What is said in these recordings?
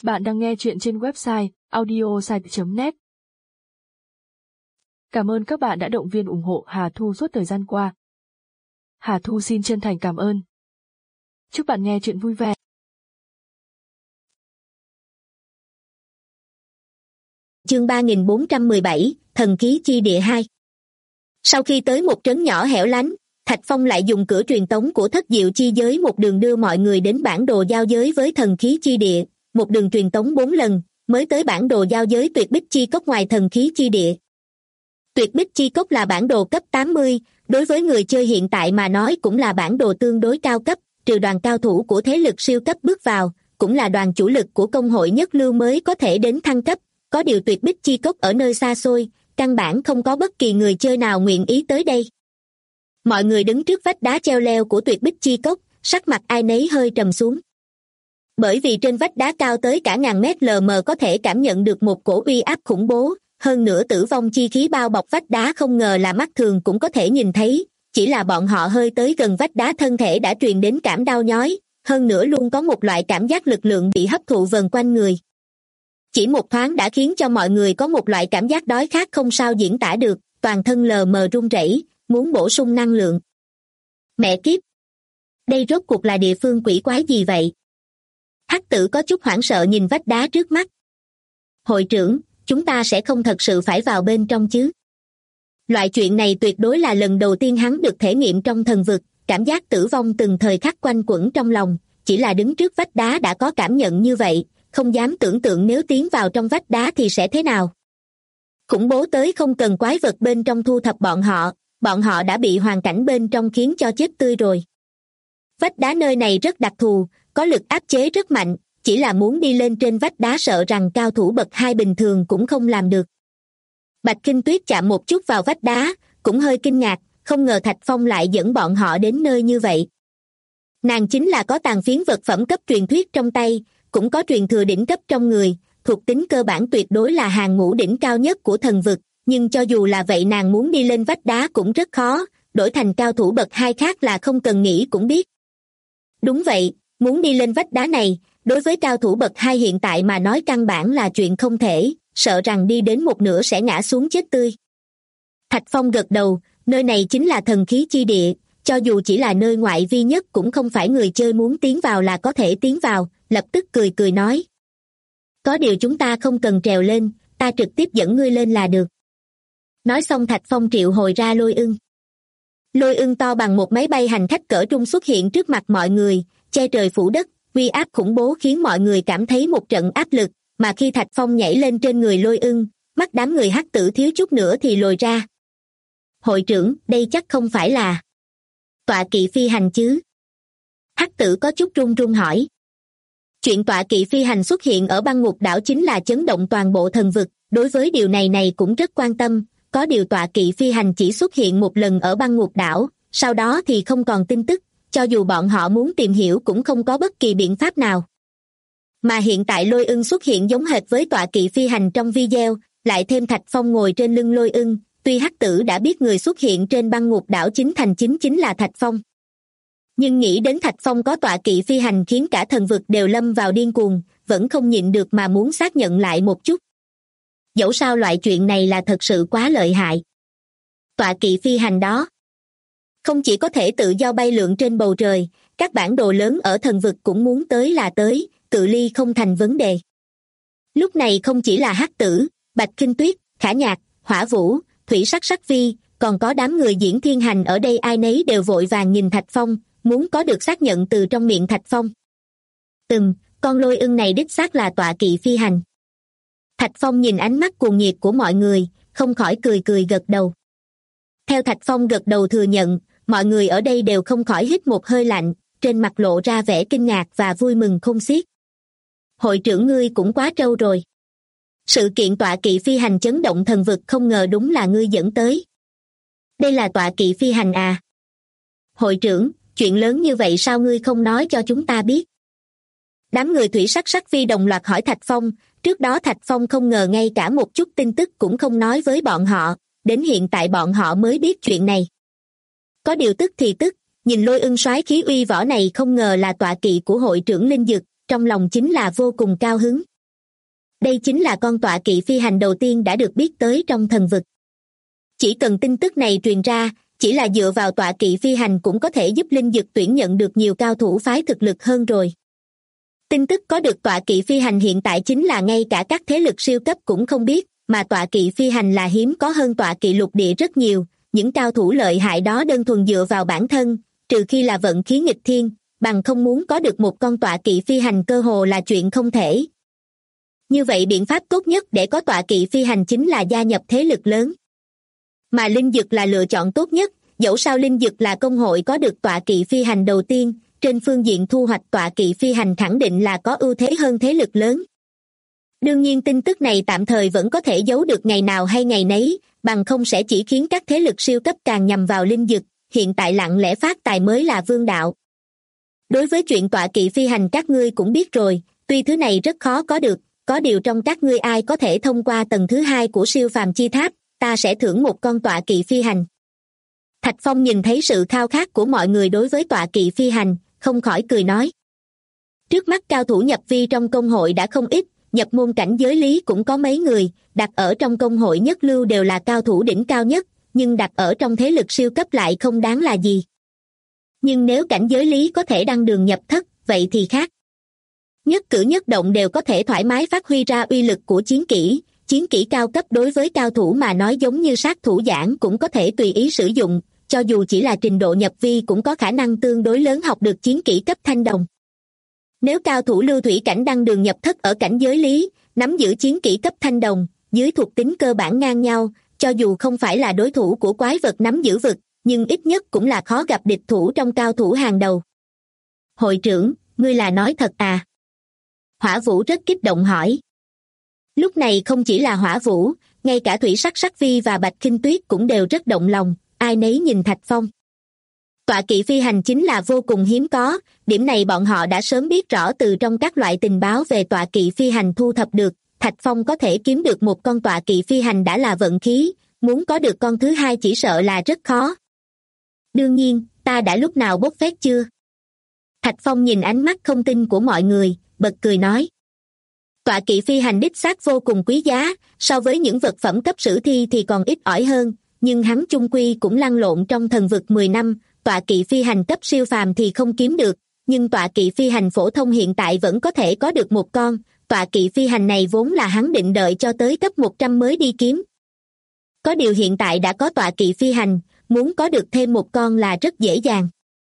Bạn đang nghe chuyện trên website audiosite.net. Cảm ơn các bạn đã động viên ủng hộ Hà Thu suốt thời gian qua. Hà Thu xin chân thành cảm ơn. Chúc bạn nghe chuyện vui vẻ. Chương 3417, Thần khí chi địa 2. Sau khi tới một trấn nhỏ hẻo lánh, Thạch Phong lại dùng cửa truyền tống của Thất Diệu chi giới một đường đưa mọi người đến bản đồ giao giới với thần khí chi địa, một đường truyền tống 4 lần, mới tới bản đồ giao giới Tuyệt Bích chi cốc ngoài thần khí chi địa. Tuyệt Bích chi cốc là bản đồ cấp 80, đối với người chơi hiện tại mà nói cũng là bản đồ tương đối cao cấp, trừ đoàn cao thủ của thế lực siêu cấp bước vào, cũng là đoàn chủ lực của công hội nhất lưu mới có thể đến thăng cấp. Có điều Tuyệt Bích chi cốc ở nơi xa xôi, căn bản không có bất kỳ người chơi nào nguyện ý tới đây. Mọi người đứng trước vách đá treo leo của Tuyệt Bích chi cốc, sắc mặt ai nấy hơi trầm xuống. Bởi vì trên vách đá cao tới cả ngàn mét lờ mờ có thể cảm nhận được một cổ uy áp khủng bố, hơn nữa tử vong chi khí bao bọc vách đá không ngờ là mắt thường cũng có thể nhìn thấy, chỉ là bọn họ hơi tới gần vách đá thân thể đã truyền đến cảm đau nhói, hơn nữa luôn có một loại cảm giác lực lượng bị hấp thụ vần quanh người. Chỉ một thoáng đã khiến cho mọi người có một loại cảm giác đói khát không sao diễn tả được, toàn thân lờ mờ run rẩy, muốn bổ sung năng lượng. Mẹ kiếp! Đây rốt cuộc là địa phương quỷ quái gì vậy? Hắc Tử có chút hoảng sợ nhìn vách đá trước mắt. Hội trưởng, chúng ta sẽ không thật sự phải vào bên trong chứ? Loại chuyện này tuyệt đối là lần đầu tiên hắn được thể nghiệm trong thần vực, cảm giác tử vong từng thời khắc quanh quẩn trong lòng, chỉ là đứng trước vách đá đã có cảm nhận như vậy, không dám tưởng tượng nếu tiến vào trong vách đá thì sẽ thế nào. Khủng bố tới không cần quái vật bên trong thu thập bọn họ đã bị hoàn cảnh bên trong khiến cho chết tươi rồi. Vách đá nơi này rất đặc thù, có lực áp chế rất mạnh, chỉ là muốn đi lên trên vách đá sợ rằng cao thủ bậc 2 bình thường cũng không làm được. Bạch Kinh Tuyết chạm một chút vào vách đá, cũng hơi kinh ngạc, không ngờ Thạch Phong lại dẫn bọn họ đến nơi như vậy. Nàng chính là có tàn phiến vật phẩm cấp truyền thuyết trong tay, cũng có truyền thừa đỉnh cấp trong người, thuộc tính cơ bản tuyệt đối là hàng ngũ đỉnh cao nhất của thần vực, nhưng cho dù là vậy nàng muốn đi lên vách đá cũng rất khó, đổi thành cao thủ bậc 2 khác là không cần nghĩ cũng biết. Đúng vậy, muốn đi lên vách đá này, đối với cao thủ bậc 2 hiện tại mà nói căn bản là chuyện không thể, sợ rằng đi đến một nửa sẽ ngã xuống chết tươi. Thạch Phong gật đầu, nơi này chính là thần khí chi địa, cho dù chỉ là nơi ngoại vi nhất cũng không phải người chơi muốn tiến vào là có thể tiến vào, lập tức cười nói. Có điều chúng ta không cần trèo lên, ta trực tiếp dẫn ngươi lên là được. Nói xong Thạch Phong triệu hồi ra Lôi Ưng. Lôi Ưng to bằng một máy bay hành khách cỡ trung xuất hiện trước mặt mọi người, che trời phủ đất, uy áp khủng bố khiến mọi người cảm thấy một trận áp lực, mà khi Thạch Phong nhảy lên trên người Lôi Ưng, mắt đám người Hắc Tử thiếu chút nữa thì lồi ra. Hội trưởng, đây chắc không phải là tọa kỵ phi hành chứ? Hắc Tử có chút run run hỏi. Chuyện tọa kỵ phi hành xuất hiện ở băng ngục đảo chính là chấn động toàn bộ thần vực, đối với điều này cũng rất quan tâm, có điều tọa kỵ phi hành chỉ xuất hiện một lần ở băng ngục đảo, sau đó thì không còn tin tức, cho dù bọn họ muốn tìm hiểu cũng không có bất kỳ biện pháp nào. Mà hiện tại Lôi Ưng xuất hiện giống hệt với tọa kỵ phi hành trong video, lại thêm Thạch Phong ngồi trên lưng Lôi Ưng, tuy Hắc Tử đã biết người xuất hiện trên băng ngục đảo chính là Thạch Phong. Nhưng nghĩ đến Thạch Phong có tọa kỵ phi hành khiến cả thần vực đều lâm vào điên cuồng, vẫn không nhịn được mà muốn xác nhận lại một chút. Dẫu sao loại chuyện này là thật sự quá lợi hại. Tọa kỵ phi hành đó không chỉ có thể tự do bay lượn trên bầu trời, các bản đồ lớn ở thần vực cũng muốn tới là tới, cự ly không thành vấn đề. Lúc này không chỉ là Hắc Tử, Bạch Kinh Tuyết, Khả Nhạc, Hỏa Vũ, Thủy Sắc Sắc Vi, còn có đám người diễn thiên hành ở đây ai nấy đều vội vàng nhìn Thạch Phong, muốn có được xác nhận từ trong miệng Thạch Phong. Con Lôi Ưng này đích xác là tọa kỵ phi hành. Thạch Phong nhìn ánh mắt cuồng nhiệt của mọi người, không khỏi cười gật đầu. Theo Thạch Phong gật đầu thừa nhận, mọi người ở đây đều không khỏi hít một hơi lạnh, trên mặt lộ ra vẻ kinh ngạc và vui mừng không xiết. Hội trưởng ngươi cũng quá trâu rồi. Sự kiện tọa kỵ phi hành chấn động thần vực không ngờ đúng là ngươi dẫn tới. Đây là tọa kỵ phi hành à? Hội trưởng, chuyện lớn như vậy sao ngươi không nói cho chúng ta biết? Đám người Thủy Sắc Sắc Vi đồng loạt hỏi Thạch Phong, trước đó Thạch Phong không ngờ ngay cả một chút tin tức cũng không nói với bọn họ, đến hiện tại bọn họ mới biết chuyện này. Có điều tức thì tức, nhìn Lôi Ưng soái khí uy võ này không ngờ là tọa kỵ của hội trưởng Linh Dực, trong lòng chính là vô cùng cao hứng. Đây chính là con tọa kỵ phi hành đầu tiên đã được biết tới trong thần vực. Chỉ cần tin tức này truyền ra, chỉ là dựa vào tọa kỵ phi hành cũng có thể giúp Linh Dực tuyển nhận được nhiều cao thủ phái thực lực hơn rồi. Tin tức có được tọa kỵ phi hành hiện tại chính là ngay cả các thế lực siêu cấp cũng không biết, mà tọa kỵ phi hành là hiếm có hơn tọa kỵ lục địa rất nhiều, những cao thủ lợi hại đó đơn thuần dựa vào bản thân, trừ khi là vận khí nghịch thiên, bằng không muốn có được một con tọa kỵ phi hành cơ hồ là chuyện không thể. Như vậy biện pháp tốt nhất để có tọa kỵ phi hành chính là gia nhập thế lực lớn. Mà Linh Dực là lựa chọn tốt nhất, dẫu sao Linh Dực là công hội có được tọa kỵ phi hành đầu tiên, trên phương diện thu hoạch tọa kỵ phi hành khẳng định là có ưu thế hơn thế lực lớn. Đương nhiên tin tức này tạm thời vẫn có thể giấu được ngày nào hay ngày nấy, bằng không sẽ chỉ khiến các thế lực siêu cấp càng nhằm vào Linh Dực, hiện tại lặng lẽ phát tài mới là vương đạo. Đối với chuyện tọa kỵ phi hành các ngươi cũng biết rồi, tuy thứ này rất khó có được, có điều trong các ngươi ai có thể thông qua tầng thứ 2 của siêu phàm chi tháp, ta sẽ thưởng một con tọa kỵ phi hành. Thạch Phong nhìn thấy sự khao khát của mọi người đối với tọa kỵ phi hành, không khỏi cười nói. Trước mắt cao thủ nhập vi trong công hội đã không ít, nhập môn cảnh giới lý cũng có mấy người, đặt ở trong công hội nhất lưu đều là cao thủ đỉnh cao nhất, nhưng đặt ở trong thế lực siêu cấp lại không đáng là gì. Nhưng nếu cảnh giới lý có thể đăng đường nhập thất, vậy thì khác. Nhất cử nhất động đều có thể thoải mái phát huy ra uy lực của chiến kỹ cao cấp đối với cao thủ mà nói giống như sát thủ giảng cũng có thể tùy ý sử dụng, cho dù chỉ là trình độ nhập vi cũng có khả năng tương đối lớn học được chiến kỹ cấp thanh đồng. Nếu cao thủ lưu thủy cảnh đăng đường nhập thất ở cảnh giới lý, nắm giữ chiến kỹ cấp thanh đồng, dưới thuộc tính cơ bản ngang nhau, cho dù không phải là đối thủ của quái vật nắm giữ vực, nhưng ít nhất cũng là khó gặp địch thủ trong cao thủ hàng đầu. Hội trưởng, ngươi là nói thật à? Hỏa Vũ rất kích động hỏi. Lúc này không chỉ là Hỏa Vũ, ngay cả Thủy Sắc Sắc Vi và Bạch Kinh Tuyết cũng đều rất động lòng, ai nấy nhìn Thạch Phong. Tọa kỵ phi hành chính là vô cùng hiếm có, điểm này bọn họ đã sớm biết rõ từ trong các loại tình báo về tọa kỵ phi hành thu thập được, Thạch Phong có thể kiếm được một con tọa kỵ phi hành đã là vận khí, muốn có được con thứ hai chỉ sợ là rất khó. Đương nhiên, ta đã lúc nào bốc phét chưa? Thạch Phong nhìn ánh mắt không tin của mọi người, bật cười nói. Tọa kỵ phi hành đích xác vô cùng quý giá, so với những vật phẩm cấp sử thi thì còn ít ỏi hơn, nhưng hắn chung quy cũng lăn lộn trong thần vực 10 năm, tọa kỵ phi hành cấp siêu phàm thì không kiếm được, nhưng tọa kỵ phi hành phổ thông hiện tại vẫn có thể có được một con, tọa kỵ phi hành này vốn là hắn định đợi cho tới cấp 100 mới đi kiếm. Có điều hiện tại đã có tọa kỵ phi hành, muốn có được thêm một con là rất dễ dàng.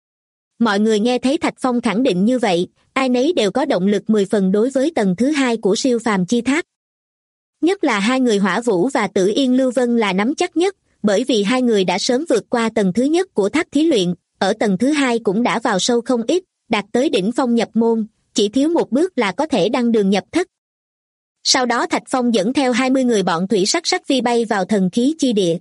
Mọi người nghe thấy Thạch Phong khẳng định như vậy, ai nấy đều có động lực 10 phần đối với tầng thứ 2 của siêu phàm chi tháp. Nhất là hai người Hỏa Vũ và Tử Yên Lưu Vân là nắm chắc nhất, bởi vì hai người đã sớm vượt qua tầng thứ nhất của tháp thí luyện, ở tầng thứ 2 cũng đã vào sâu không ít, đạt tới đỉnh phong nhập môn, chỉ thiếu một bước là có thể đăng đường nhập thất. Sau đó Thạch Phong dẫn theo 20 người bọn Thủy Sắc Sắc Vi bay vào thần khí chi địa.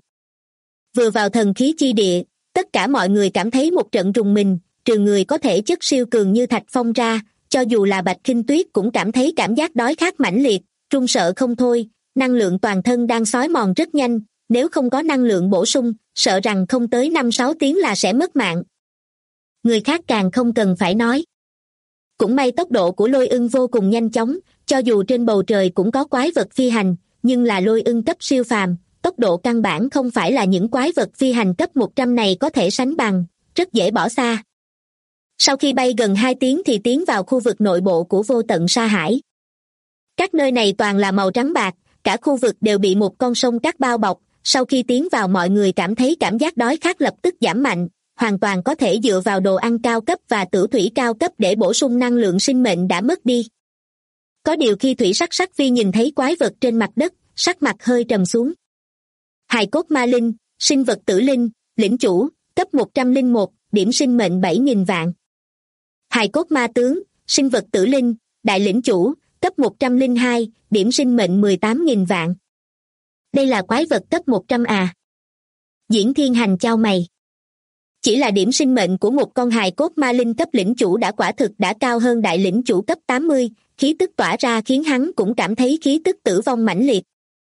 Vừa vào thần khí chi địa, tất cả mọi người cảm thấy một trận rùng mình, trừ người có thể chất siêu cường như Thạch Phong ra, cho dù là Bạch Kinh Tuyết cũng cảm thấy cảm giác đói khát mãnh liệt, run sợ không thôi, năng lượng toàn thân đang xói mòn rất nhanh, nếu không có năng lượng bổ sung, sợ rằng không tới 5-6 tiếng là sẽ mất mạng. Người khác càng không cần phải nói. Cũng may tốc độ của Lôi Ưng vô cùng nhanh chóng, cho dù trên bầu trời cũng có quái vật phi hành, nhưng là Lôi Ưng cấp siêu phàm, tốc độ căn bản không phải là những quái vật phi hành cấp 100 này có thể sánh bằng, rất dễ bỏ xa. Sau khi bay gần 2 tiếng thì tiến vào khu vực nội bộ của vô tận sa hải. Các nơi này toàn là màu trắng bạc, cả khu vực đều bị một con sông cát bao bọc, sau khi tiến vào mọi người cảm thấy cảm giác đói khát lập tức giảm mạnh, hoàn toàn có thể dựa vào đồ ăn cao cấp và tử thủy cao cấp để bổ sung năng lượng sinh mệnh đã mất đi. Có điều khi Thủy Sắc Sắc Vi nhìn thấy quái vật trên mặt đất, sắc mặt hơi trầm xuống. Hài cốt ma linh, sinh vật tử linh, lĩnh chủ, cấp 101, điểm sinh mệnh 7.000 vạn. Hài cốt ma tướng, sinh vật tử linh, đại lĩnh chủ, cấp 102, điểm sinh mệnh 18.000 vạn. Đây là quái vật cấp 100 à? Diễn Thiên Hành chau mày. Chỉ là điểm sinh mệnh của một con hài cốt ma linh cấp lĩnh chủ đã quả thực đã cao hơn đại lĩnh chủ cấp 80, khí tức tỏa ra khiến hắn cũng cảm thấy khí tức tử vong mãnh liệt.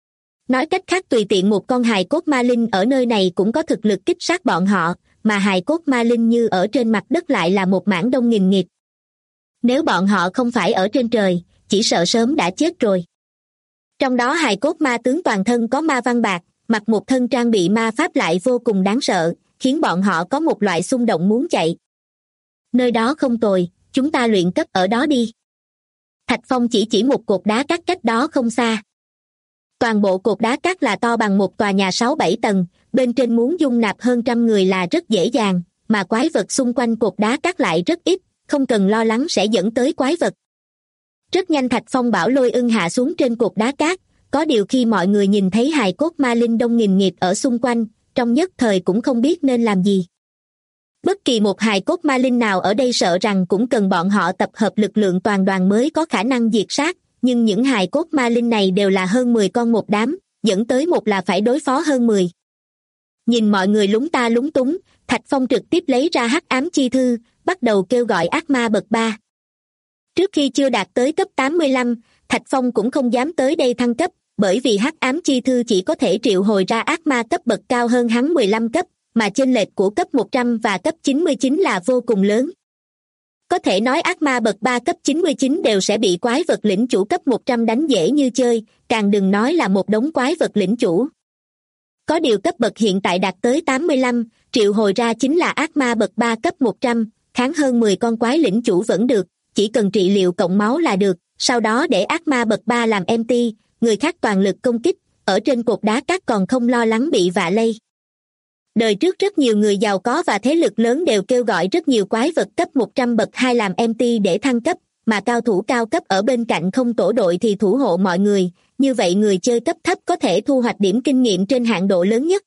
Nói cách khác tùy tiện một con hài cốt ma linh ở nơi này cũng có thực lực kích sát bọn họ, mà hài cốt ma linh như ở trên mặt đất lại là một mảng đông nghìn nghịt. Nếu bọn họ không phải ở trên trời, chỉ sợ sớm đã chết rồi. Trong đó hài cốt ma tướng toàn thân có ma văn bạc, mặc một thân trang bị ma pháp lại vô cùng đáng sợ, khiến bọn họ có một loại xung động muốn chạy. Nơi đó không tồi, chúng ta luyện cấp ở đó đi. Thạch Phong chỉ một cột đá cát cách đó không xa. Toàn bộ cột đá cát là to bằng một tòa nhà 6-7 tầng, bên trên muốn dung nạp hơn 100 người là rất dễ dàng, mà quái vật xung quanh cột đá cát lại rất ít, không cần lo lắng sẽ dẫn tới quái vật. Rất nhanh Thạch Phong bảo Lôi Ưng hạ xuống trên cột đá cát, có điều khi mọi người nhìn thấy hài cốt ma linh đông nghìn nghịt ở xung quanh, trong nhất thời cũng không biết nên làm gì. Bất kỳ một hài cốt ma linh nào ở đây sợ rằng cũng cần bọn họ tập hợp lực lượng toàn đoàn mới có khả năng diệt sát, nhưng những hài cốt ma linh này đều là hơn 10 con một đám, dẫn tới một là phải đối phó hơn 10. Nhìn mọi người lúng ta lúng túng, Thạch Phong trực tiếp lấy ra hắc ám chi thư, bắt đầu kêu gọi ác ma bậc 3. Trước khi chưa đạt tới cấp 85, Thạch Phong cũng không dám tới đây thăng cấp, bởi vì hắc ám chi thư chỉ có thể triệu hồi ra ác ma cấp bậc cao hơn hắn 15 cấp, mà chênh lệch của cấp 100 và cấp 99 là vô cùng lớn. Có thể nói ác ma bậc 3 cấp 99 đều sẽ bị quái vật lĩnh chủ cấp 100 đánh dễ như chơi, càng đừng nói là một đống quái vật lĩnh chủ. Có điều cấp bậc hiện tại đạt tới 85, triệu hồi ra chính là ác ma bậc 3 cấp 100, kháng hơn 10 con quái lĩnh chủ vẫn được, chỉ cần trị liệu cộng máu là được, sau đó để ác ma bậc 3 làm empty, người khác toàn lực công kích, ở trên cột đá cát còn không lo lắng bị vạ lây. Đời trước rất nhiều người giàu có và thế lực lớn đều kêu gọi rất nhiều quái vật cấp 100 bậc 2 làm empty để thăng cấp, mà cao thủ cao cấp ở bên cạnh không tổ đội thì thủ hộ mọi người, như vậy người chơi cấp thấp có thể thu hoạch điểm kinh nghiệm trên hạn độ lớn nhất.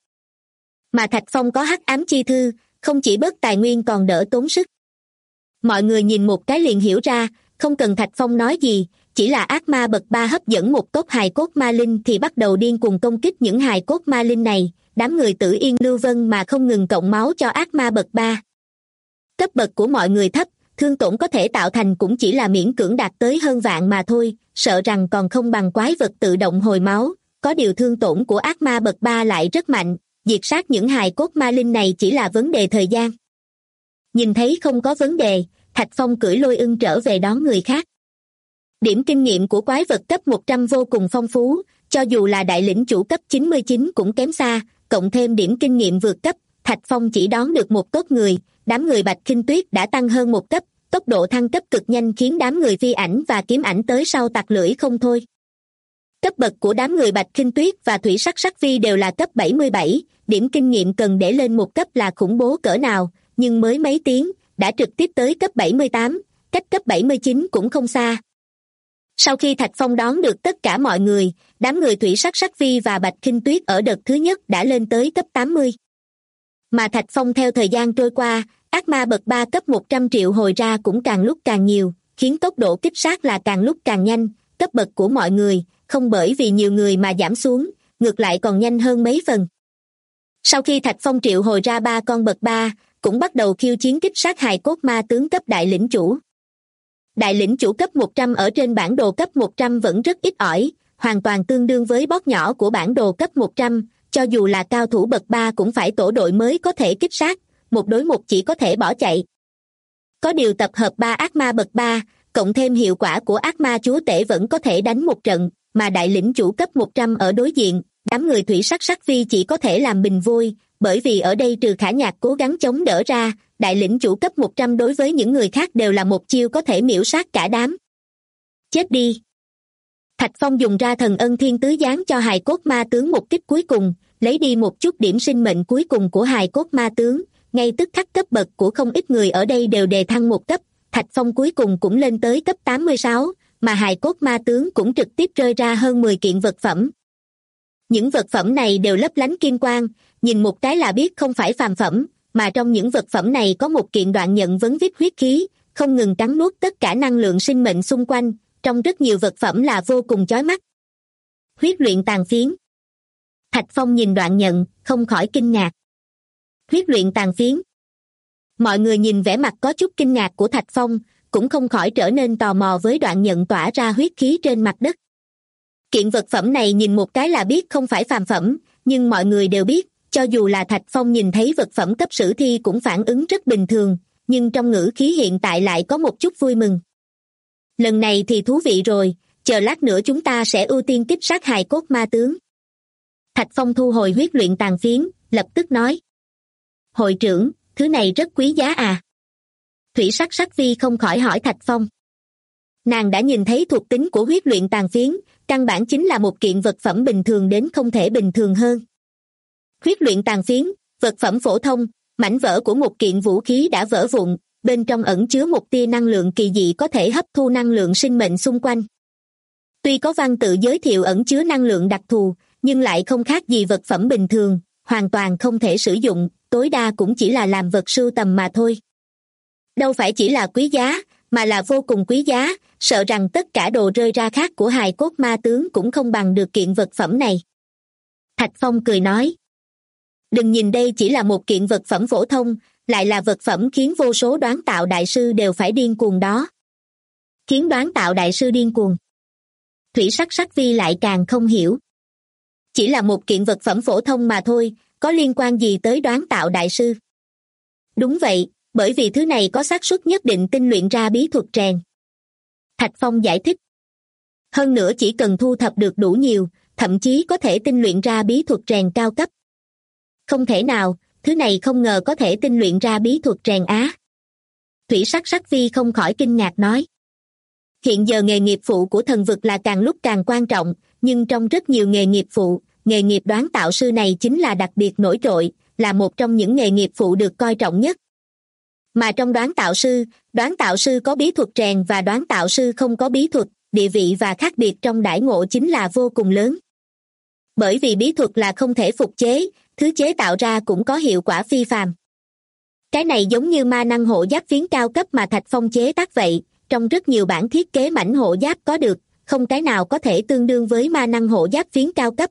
Mà Thạch Phong có hắc ám chi thư, không chỉ bớt tài nguyên còn đỡ tốn sức. Mọi người nhìn một cái liền hiểu ra, không cần Thạch Phong nói gì, chỉ là ác ma bậc 3 hấp dẫn một tốp hài cốt ma linh thì bắt đầu điên cuồng công kích những hài cốt ma linh này, đám người Tử Yên Lưu Vân mà không ngừng cộng máu cho ác ma bậc 3. Cấp bậc của mọi người thấp, thương tổn có thể tạo thành cũng chỉ là miễn cưỡng đạt tới hơn vạn mà thôi, sợ rằng còn không bằng quái vật tự động hồi máu, có điều thương tổn của ác ma bậc 3 lại rất mạnh, diệt sát những hài cốt ma linh này chỉ là vấn đề thời gian. Nhìn thấy không có vấn đề, Thạch Phong cưỡi Lôi Ưng trở về đón người khác. Điểm kinh nghiệm của quái vật cấp 100 vô cùng phong phú, cho dù là đại lĩnh chủ cấp 99 cũng kém xa, cộng thêm điểm kinh nghiệm vượt cấp, Thạch Phong chỉ đón được một tốt người, đám người Bạch Khinh Tuyết đã tăng hơn một cấp, tốc độ thăng cấp cực nhanh khiến đám người phi ảnh và kiếm ảnh tới sau tặc lưỡi không thôi. Cấp bậc của đám người Bạch Khinh Tuyết và Thủy Sắc Sắc Phi đều là cấp 77, điểm kinh nghiệm cần để lên một cấp là khủng bố cỡ nào, nhưng mới mấy tiếng, đã trực tiếp tới cấp 78, cách cấp 79 cũng không xa. Sau khi Thạch Phong đón được tất cả mọi người, đám người Thủy Sắc Sắc Phi và Bạch Khinh Tuyết ở đợt thứ nhất đã lên tới cấp 80. Mà Thạch Phong theo thời gian trôi qua, ác ma bậc 3 cấp 100 triệu hồi ra cũng càng lúc càng nhiều, khiến tốc độ kích sát là càng lúc càng nhanh, cấp bậc của mọi người, không bởi vì nhiều người mà giảm xuống, ngược lại còn nhanh hơn mấy phần. Sau khi Thạch Phong triệu hồi ra 3 con bậc 3, cũng bắt đầu khiêu chiến kích sát hài cốt ma tướng cấp đại lĩnh chủ. Đại lĩnh chủ cấp 100 ở trên bản đồ cấp 100 vẫn rất ít ỏi, hoàn toàn tương đương với boss nhỏ của bản đồ cấp 100, cho dù là cao thủ bậc 3 cũng phải tổ đội mới có thể kích sát, một đối một chỉ có thể bỏ chạy. Có điều tập hợp 3 ác ma bậc 3, cộng thêm hiệu quả của ác ma chúa tể vẫn có thể đánh một trận, mà đại lĩnh chủ cấp 100 ở đối diện, đám người Thủy Sắc Sắc Phi chỉ có thể làm bình vui, bởi vì ở đây trừ Khả Nhạc cố gắng chống đỡ ra, đại lĩnh chủ cấp 100 đối với những người khác đều là một chiêu có thể miễu sát cả đám. Chết đi! Thạch Phong dùng ra thần ân thiên tứ giáng cho hài cốt ma tướng một kích cuối cùng, lấy đi một chút điểm sinh mệnh cuối cùng của hài cốt ma tướng, ngay tức khắc cấp bậc của không ít người ở đây đều đề thăng một cấp, Thạch Phong cuối cùng cũng lên tới cấp 86, mà hài cốt ma tướng cũng trực tiếp rơi ra hơn 10 kiện vật phẩm. Những vật phẩm này đều lấp lánh kim quang, nhìn một cái là biết không phải phàm phẩm, mà trong những vật phẩm này có một kiện đoạn nhận vấn vít huyết khí, không ngừng cắn nuốt tất cả năng lượng sinh mệnh xung quanh, trong rất nhiều vật phẩm là vô cùng chói mắt. Huyết luyện tàn phiến. Thạch Phong nhìn đoạn nhận, không khỏi kinh ngạc. Huyết luyện tàn phiến. Mọi người nhìn vẻ mặt có chút kinh ngạc của Thạch Phong, cũng không khỏi trở nên tò mò với đoạn nhận tỏa ra huyết khí trên mặt đất. Kiện vật phẩm này nhìn một cái là biết không phải phàm phẩm, nhưng mọi người đều biết, cho dù là Thạch Phong nhìn thấy vật phẩm cấp sử thi cũng phản ứng rất bình thường, nhưng trong ngữ khí hiện tại lại có một chút vui mừng. Lần này thì thú vị rồi, chờ lát nữa chúng ta sẽ ưu tiên kích sát hài cốt ma tướng. Thạch Phong thu hồi huyết luyện tàn phiến, lập tức nói. Hội trưởng, thứ này rất quý giá à? Thủy Sắc Sắc Vi không khỏi hỏi Thạch Phong. Nàng đã nhìn thấy thuộc tính của huyết luyện tàn phiến, căn bản chính là một kiện vật phẩm bình thường đến không thể bình thường hơn. Huyết luyện tàn phiến, vật phẩm phổ thông, mảnh vỡ của một kiện vũ khí đã vỡ vụn, bên trong ẩn chứa một tia năng lượng kỳ dị có thể hấp thu năng lượng sinh mệnh xung quanh. Tuy có văn tự giới thiệu ẩn chứa năng lượng đặc thù, nhưng lại không khác gì vật phẩm bình thường, hoàn toàn không thể sử dụng, tối đa cũng chỉ là làm vật sưu tầm mà thôi. Đâu phải chỉ là quý giá, mà là vô cùng quý giá, sợ rằng tất cả đồ rơi ra khác của hài cốt ma tướng cũng không bằng được kiện vật phẩm này. Thạch Phong cười nói. Đừng nhìn đây chỉ là một kiện vật phẩm phổ thông, lại là vật phẩm khiến vô số đoán tạo đại sư đều phải điên cuồng đó. Khiến đoán tạo đại sư điên cuồng. Thủy Sắc Sắc Vi lại càng không hiểu. Chỉ là một kiện vật phẩm phổ thông mà thôi, có liên quan gì tới đoán tạo đại sư? Đúng vậy, bởi vì thứ này có xác suất nhất định tinh luyện ra bí thuật rèn. Thạch Phong giải thích. Hơn nữa chỉ cần thu thập được đủ nhiều, thậm chí có thể tinh luyện ra bí thuật rèn cao cấp. Không thể nào, thứ này không ngờ có thể tinh luyện ra bí thuật rèn á. Thủy Sắc Sắc Vi không khỏi kinh ngạc nói. Hiện giờ nghề nghiệp phụ của thần vực là càng lúc càng quan trọng, nhưng trong rất nhiều nghề nghiệp phụ, nghề nghiệp đoán tạo sư này chính là đặc biệt nổi trội, là một trong những nghề nghiệp phụ được coi trọng nhất. Mà trong đoán tạo sư có bí thuật rèn và đoán tạo sư không có bí thuật, địa vị và khác biệt trong đãi ngộ chính là vô cùng lớn. Bởi vì bí thuật là không thể phục chế, thứ chế tạo ra cũng có hiệu quả phi phàm. Cái này giống như ma năng hộ giáp phiến cao cấp mà Thạch Phong chế tác vậy, trong rất nhiều bản thiết kế mảnh hộ giáp có được, không cái nào có thể tương đương với ma năng hộ giáp phiến cao cấp.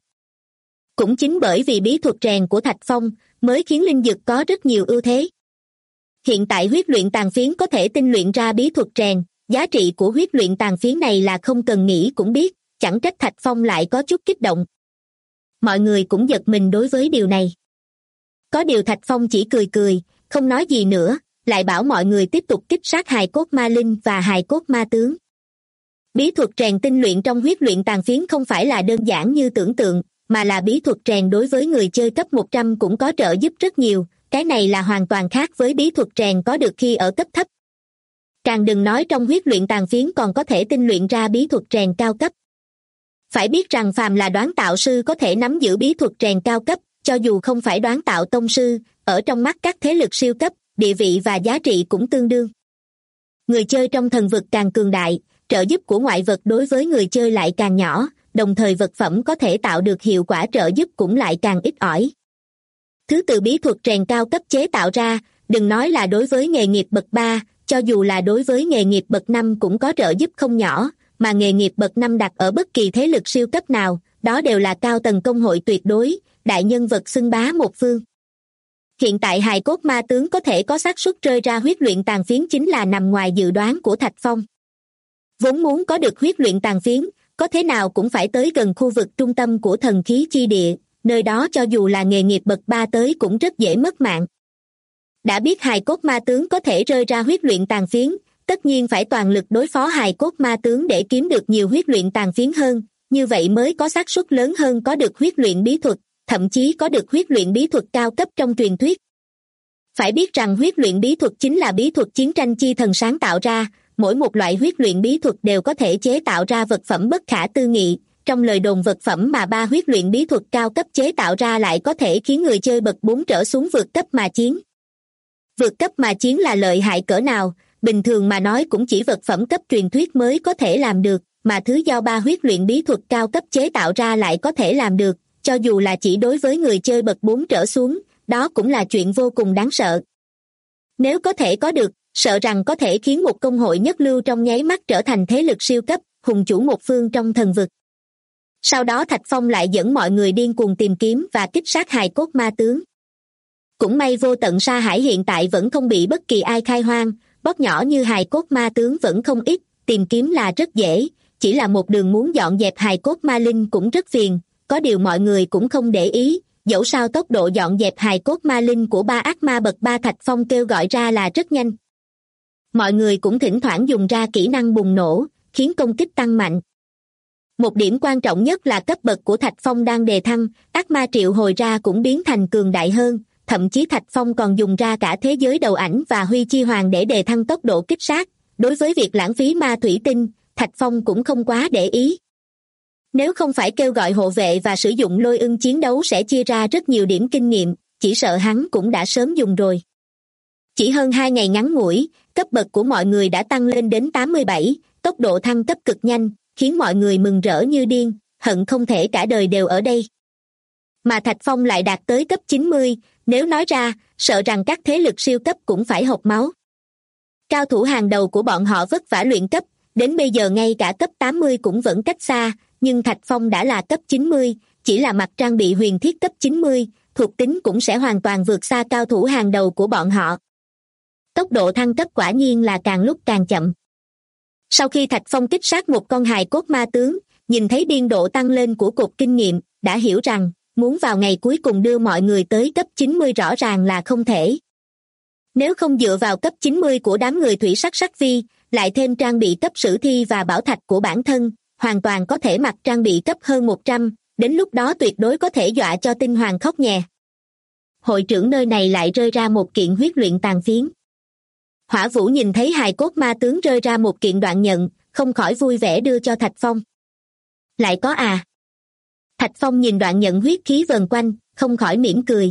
Cũng chính bởi vì bí thuật rèn của Thạch Phong, mới khiến linh dực có rất nhiều ưu thế. Hiện tại huyết luyện tàn phiến có thể tinh luyện ra bí thuật rèn, giá trị của huyết luyện tàn phiến này là không cần nghĩ cũng biết, chẳng trách Thạch Phong lại có chút kích động. Mọi người cũng giật mình đối với điều này. Có điều Thạch Phong chỉ cười cười, không nói gì nữa, lại bảo mọi người tiếp tục kích sát hài cốt ma linh và hài cốt ma tướng. Bí thuật rèn tinh luyện trong huyết luyện tàn phiến không phải là đơn giản như tưởng tượng, mà là bí thuật rèn đối với người chơi cấp 100 cũng có trợ giúp rất nhiều, cái này là hoàn toàn khác với bí thuật rèn có được khi ở cấp thấp. Càng đừng nói trong huyết luyện tàn phiến còn có thể tinh luyện ra bí thuật rèn cao cấp. Phải biết rằng phàm là đoán tạo sư có thể nắm giữ bí thuật rèn cao cấp, cho dù không phải đoán tạo tông sư, ở trong mắt các thế lực siêu cấp, địa vị và giá trị cũng tương đương. Người chơi trong thần vực càng cường đại, trợ giúp của ngoại vật đối với người chơi lại càng nhỏ, đồng thời vật phẩm có thể tạo được hiệu quả trợ giúp cũng lại càng ít ỏi. Thứ từ bí thuật rèn cao cấp chế tạo ra, đừng nói là đối với nghề nghiệp bậc 3, cho dù là đối với nghề nghiệp bậc 5 cũng có trợ giúp không nhỏ, mà nghề nghiệp bậc 5 đặt ở bất kỳ thế lực siêu cấp nào, đó đều là cao tầng công hội tuyệt đối, đại nhân vật xưng bá một phương. Hiện tại hài cốt ma tướng có thể có xác suất rơi ra huyết luyện tàn phiến chính là nằm ngoài dự đoán của Thạch Phong. Vốn muốn có được huyết luyện tàn phiến, có thế nào cũng phải tới gần khu vực trung tâm của thần khí chi địa, nơi đó cho dù là nghề nghiệp bậc 3 tới cũng rất dễ mất mạng. Đã biết hài cốt ma tướng có thể rơi ra huyết luyện tàn phiến, tất nhiên phải toàn lực đối phó hài cốt ma tướng để kiếm được nhiều huyết luyện tàn phiến hơn, như vậy mới có xác suất lớn hơn có được huyết luyện bí thuật, thậm chí có được huyết luyện bí thuật cao cấp trong truyền thuyết. Phải biết rằng huyết luyện bí thuật chính là bí thuật chiến tranh chi thần sáng tạo ra, mỗi một loại huyết luyện bí thuật đều có thể chế tạo ra vật phẩm bất khả tư nghị, trong lời đồn vật phẩm mà 3 huyết luyện bí thuật cao cấp chế tạo ra lại có thể khiến người chơi bậc 4 trở xuống vượt cấp mà chiến. Vượt cấp mà chiến là lợi hại cỡ nào, bình thường mà nói cũng chỉ vật phẩm cấp truyền thuyết mới có thể làm được, mà thứ do 3 huyết luyện bí thuật cao cấp chế tạo ra lại có thể làm được, cho dù là chỉ đối với người chơi bậc 4 trở xuống, đó cũng là chuyện vô cùng đáng sợ. Nếu có thể có được, sợ rằng có thể khiến một công hội nhất lưu trong nháy mắt trở thành thế lực siêu cấp, hùng chủ một phương trong thần vực. Sau đó Thạch Phong lại dẫn mọi người điên cuồng tìm kiếm và kích sát hài cốt ma tướng. Cũng may vô tận sa hải hiện tại vẫn không bị bất kỳ ai khai hoang, bóp nhỏ như hài cốt ma tướng vẫn không ít, tìm kiếm là rất dễ, chỉ là một đường muốn dọn dẹp hài cốt ma linh cũng rất phiền, có điều mọi người cũng không để ý, dẫu sao tốc độ dọn dẹp hài cốt ma linh của 3 ác ma bậc 3 Thạch Phong kêu gọi ra là rất nhanh. Mọi người cũng thỉnh thoảng dùng ra kỹ năng bùng nổ, khiến công kích tăng mạnh. Một điểm quan trọng nhất là cấp bậc của Thạch Phong đang đề thăng, ác ma triệu hồi ra cũng biến thành cường đại hơn, thậm chí Thạch Phong còn dùng ra cả thế giới đầu ảnh và huy chi hoàng để đề thăng tốc độ kích sát. Đối với việc lãng phí ma thủy tinh, Thạch Phong cũng không quá để ý. Nếu không phải kêu gọi hộ vệ và sử dụng lôi ưng chiến đấu sẽ chia ra rất nhiều điểm kinh nghiệm, chỉ sợ hắn cũng đã sớm dùng rồi. Chỉ hơn 2 ngày ngắn ngủi, cấp bậc của mọi người đã tăng lên đến 87, tốc độ thăng cấp cực nhanh, khiến mọi người mừng rỡ như điên, hận không thể cả đời đều ở đây. Mà Thạch Phong lại đạt tới cấp 90, nếu nói ra, sợ rằng các thế lực siêu cấp cũng phải hộc máu. Cao thủ hàng đầu của bọn họ vất vả luyện cấp, đến bây giờ ngay cả cấp 80 cũng vẫn cách xa, nhưng Thạch Phong đã là cấp 90, chỉ là mặt trang bị huyền thiết cấp 90, thuộc tính cũng sẽ hoàn toàn vượt xa cao thủ hàng đầu của bọn họ. Tốc độ thăng cấp quả nhiên là càng lúc càng chậm. Sau khi Thạch Phong kích sát một con hài cốt ma tướng, nhìn thấy biên độ tăng lên của cột kinh nghiệm, đã hiểu rằng, muốn vào ngày cuối cùng đưa mọi người tới cấp 90 rõ ràng là không thể. Nếu không dựa vào cấp 90 của đám người thủy sắc sắc vi, lại thêm trang bị cấp sử thi và bảo thạch của bản thân, hoàn toàn có thể mặc trang bị cấp hơn 100, đến lúc đó tuyệt đối có thể dọa cho tinh hoàng khóc nhè. Hội trưởng nơi này lại rơi ra một kiện huyết luyện tàn phiến. Hỏa Vũ nhìn thấy hài cốt ma tướng rơi ra một kiện đoạn nhận, không khỏi vui vẻ đưa cho Thạch Phong. Lại có à? Thạch Phong nhìn đoạn nhận huyết khí vần quanh, không khỏi mỉm cười.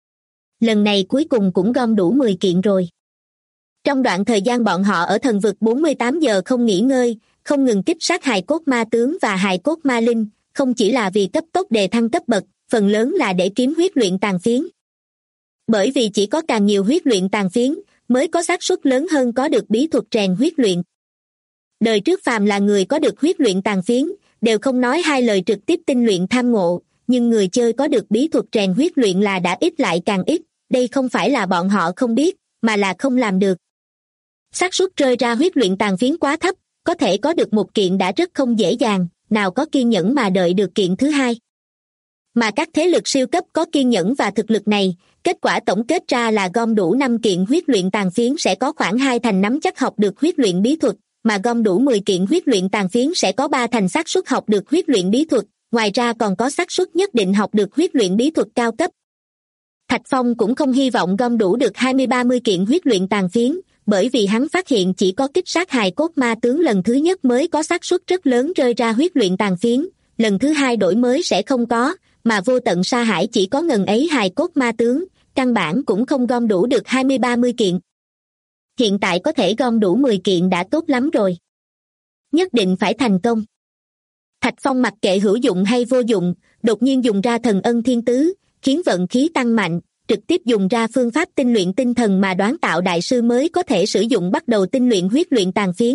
Lần này cuối cùng cũng gom đủ 10 kiện rồi. Trong đoạn thời gian bọn họ ở thần vực 48 giờ không nghỉ ngơi, không ngừng kích sát hài cốt ma tướng và hài cốt ma linh, không chỉ là vì cấp tốc đề thăng cấp bậc, phần lớn là để kiếm huyết luyện tàn phiến. Bởi vì chỉ có càng nhiều huyết luyện tàn phiến, mới có xác suất lớn hơn có được bí thuật rèn huyết luyện. Đời trước phàm là người có được huyết luyện tàn phiến, đều không nói hai lời trực tiếp tinh luyện tham ngộ, nhưng người chơi có được bí thuật rèn huyết luyện là đã ít lại càng ít, đây không phải là bọn họ không biết, mà là không làm được. Xác suất rơi ra huyết luyện tàn phiến quá thấp, có thể có được một kiện đã rất không dễ dàng, nào có kiên nhẫn mà đợi được kiện thứ hai. Mà các thế lực siêu cấp có kiên nhẫn và thực lực này, kết quả tổng kết ra là gom đủ 5 kiện huyết luyện tàn phiến sẽ có khoảng 2 thành nắm chắc học được huyết luyện bí thuật, mà gom đủ 10 kiện huyết luyện tàn phiến sẽ có 3 thành xác suất học được huyết luyện bí thuật, ngoài ra còn có xác suất nhất định học được huyết luyện bí thuật cao cấp. Thạch Phong cũng không hy vọng gom đủ được 20-30 kiện huyết luyện tàn phiến, bởi vì hắn phát hiện chỉ có kích sát hài cốt ma tướng lần thứ nhất mới có xác suất rất lớn rơi ra huyết luyện tàn phiến, lần thứ hai đổi mới sẽ không có, mà vô tận sa hải chỉ có ngần ấy hài cốt ma tướng, căn bản cũng không gom đủ được 20-30 kiện. Hiện tại có thể gom đủ 10 kiện đã tốt lắm rồi. Nhất định phải thành công. Thạch Phong mặc kệ hữu dụng hay vô dụng, đột nhiên dùng ra thần ân thiên tứ, khiến vận khí tăng mạnh, trực tiếp dùng ra phương pháp tinh luyện tinh thần mà Đoán Tạo đại sư mới có thể sử dụng bắt đầu tinh luyện huyết luyện tàn phiến.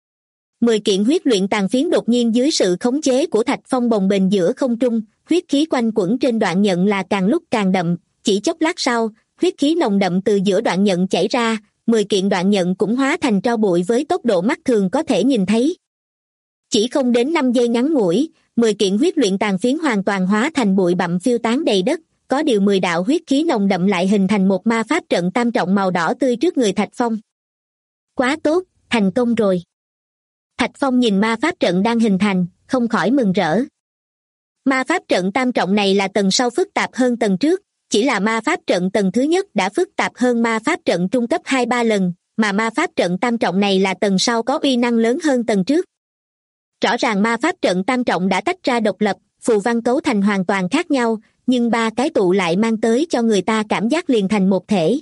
10 kiện huyết luyện tàn phiến đột nhiên dưới sự khống chế của Thạch Phong bồng bềnh giữa không trung, huyết khí quanh quẩn trên đoạn nhận là càng lúc càng đậm, chỉ chốc lát sau, huyết khí nồng đậm từ giữa đoạn nhận chảy ra, 10 kiện đoạn nhận cũng hóa thành tro bụi với tốc độ mắt thường có thể nhìn thấy. Chỉ không đến 5 giây ngắn ngủi, 10 kiện huyết luyện tàn phiến hoàn toàn hóa thành bụi bặm phiêu tán đầy đất, có điều 10 đạo huyết khí nồng đậm lại hình thành một ma pháp trận tam trọng màu đỏ tươi trước người Thạch Phong. Quá tốt, thành công rồi. Thạch Phong nhìn ma pháp trận đang hình thành, không khỏi mừng rỡ. Ma pháp trận tam trọng này là tầng sau phức tạp hơn tầng trước, chỉ là ma pháp trận tầng thứ nhất đã phức tạp hơn ma pháp trận trung cấp 2-3 lần, mà ma pháp trận tam trọng này là tầng sau có uy năng lớn hơn tầng trước. Rõ ràng ma pháp trận tam trọng đã tách ra độc lập, phù văn cấu thành hoàn toàn khác nhau, nhưng 3 cái tụ lại mang tới cho người ta cảm giác liền thành một thể.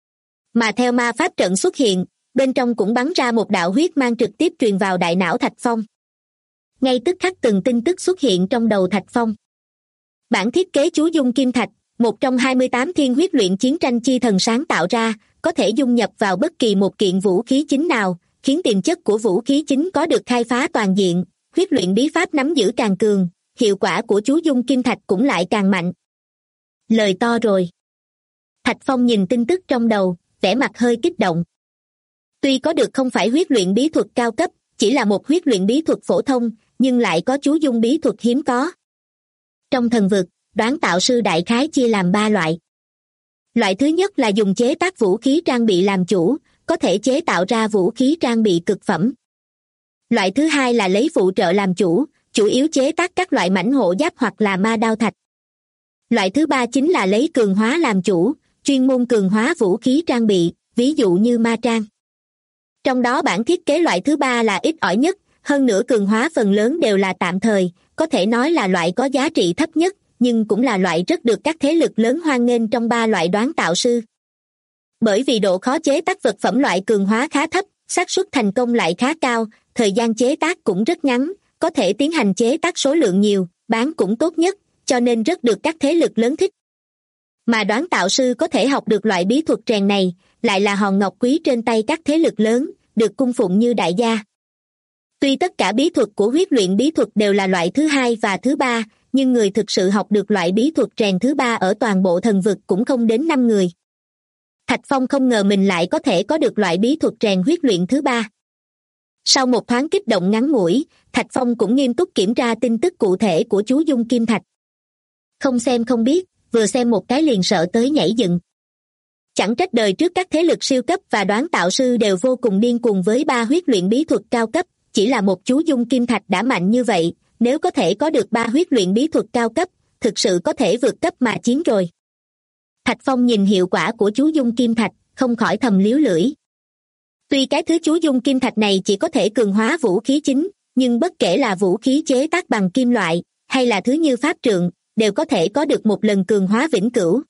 Mà theo ma pháp trận xuất hiện, bên trong cũng bắn ra một đạo huyết mang trực tiếp truyền vào đại não Thạch Phong. Ngay tức khắc từng tin tức xuất hiện trong đầu Thạch Phong. Bản thiết kế chú dung kim thạch, một trong 28 thiên huyết luyện chiến tranh chi thần sáng tạo ra, có thể dung nhập vào bất kỳ một kiện vũ khí chính nào, khiến tiềm chất của vũ khí chính có được khai phá toàn diện, huyết luyện bí pháp nắm giữ càng cường, hiệu quả của chú dung kim thạch cũng lại càng mạnh. Lời to rồi. Thạch Phong nhìn tin tức trong đầu, vẻ mặt hơi kích động. Tuy có được không phải huyết luyện bí thuật cao cấp, chỉ là một huyết luyện bí thuật phổ thông, nhưng lại có chú dung bí thuật hiếm có. Trong thần vực, Đoán Tạo sư đại khái chia làm 3 loại. Loại thứ nhất là dùng chế tác vũ khí trang bị làm chủ, có thể chế tạo ra vũ khí trang bị cực phẩm. Loại thứ hai là lấy phụ trợ làm chủ, chủ yếu chế tác các loại mảnh hộ giáp hoặc là ma đao thạch. Loại thứ ba chính là lấy cường hóa làm chủ, chuyên môn cường hóa vũ khí trang bị, ví dụ như ma trang. Trong đó bản thiết kế loại thứ ba là ít ỏi nhất, hơn nữa cường hóa phần lớn đều là tạm thời, có thể nói là loại có giá trị thấp nhất, nhưng cũng là loại rất được các thế lực lớn hoan nghênh trong ba loại đoán tạo sư. Bởi vì độ khó chế tác vật phẩm loại cường hóa khá thấp, xác suất thành công lại khá cao, thời gian chế tác cũng rất ngắn, có thể tiến hành chế tác số lượng nhiều, bán cũng tốt nhất, cho nên rất được các thế lực lớn thích. Mà đoán tạo sư có thể học được loại bí thuật rèn này, lại là hòn ngọc quý trên tay các thế lực lớn, được cung phụng như đại gia. Tuy tất cả bí thuật của huyết luyện bí thuật đều là loại thứ hai và thứ ba, nhưng người thực sự học được loại bí thuật rèn thứ ba ở toàn bộ thần vực cũng không đến 5 người. Thạch Phong không ngờ mình lại có thể có được loại bí thuật rèn huyết luyện thứ ba. Sau một thoáng kích động ngắn ngủi, Thạch Phong cũng nghiêm túc kiểm tra tin tức cụ thể của chú Dung Kim Thạch. Không xem không biết, vừa xem một cái liền sợ tới nhảy dựng. Chẳng trách đời trước các thế lực siêu cấp và đoán tạo sư đều vô cùng điên cuồng với ba huyết luyện bí thuật cao cấp, chỉ là một chú Dung Kim Thạch đã mạnh như vậy, nếu có thể có được ba huyết luyện bí thuật cao cấp, thực sự có thể vượt cấp mà chiến rồi. Thạch Phong nhìn hiệu quả của chú Dung Kim Thạch, không khỏi thầm liếu lưỡi. Tuy cái thứ chú Dung Kim Thạch này chỉ có thể cường hóa vũ khí chính, nhưng bất kể là vũ khí chế tác bằng kim loại, hay là thứ như pháp trượng, đều có thể có được một lần cường hóa vĩnh cửu.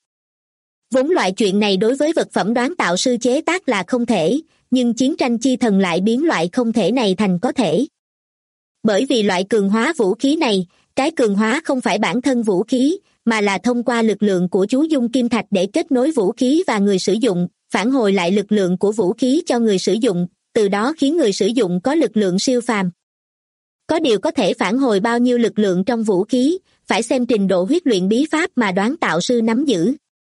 Vốn loại chuyện này đối với vật phẩm đoán tạo sư chế tác là không thể, nhưng chiến tranh chi thần lại biến loại không thể này thành có thể. Bởi vì loại cường hóa vũ khí này, cái cường hóa không phải bản thân vũ khí, mà là thông qua lực lượng của chú Dung Kim Thạch để kết nối vũ khí và người sử dụng, phản hồi lại lực lượng của vũ khí cho người sử dụng, từ đó khiến người sử dụng có lực lượng siêu phàm. Có điều có thể phản hồi bao nhiêu lực lượng trong vũ khí, phải xem trình độ huyết luyện bí pháp mà đoán tạo sư nắm giữ.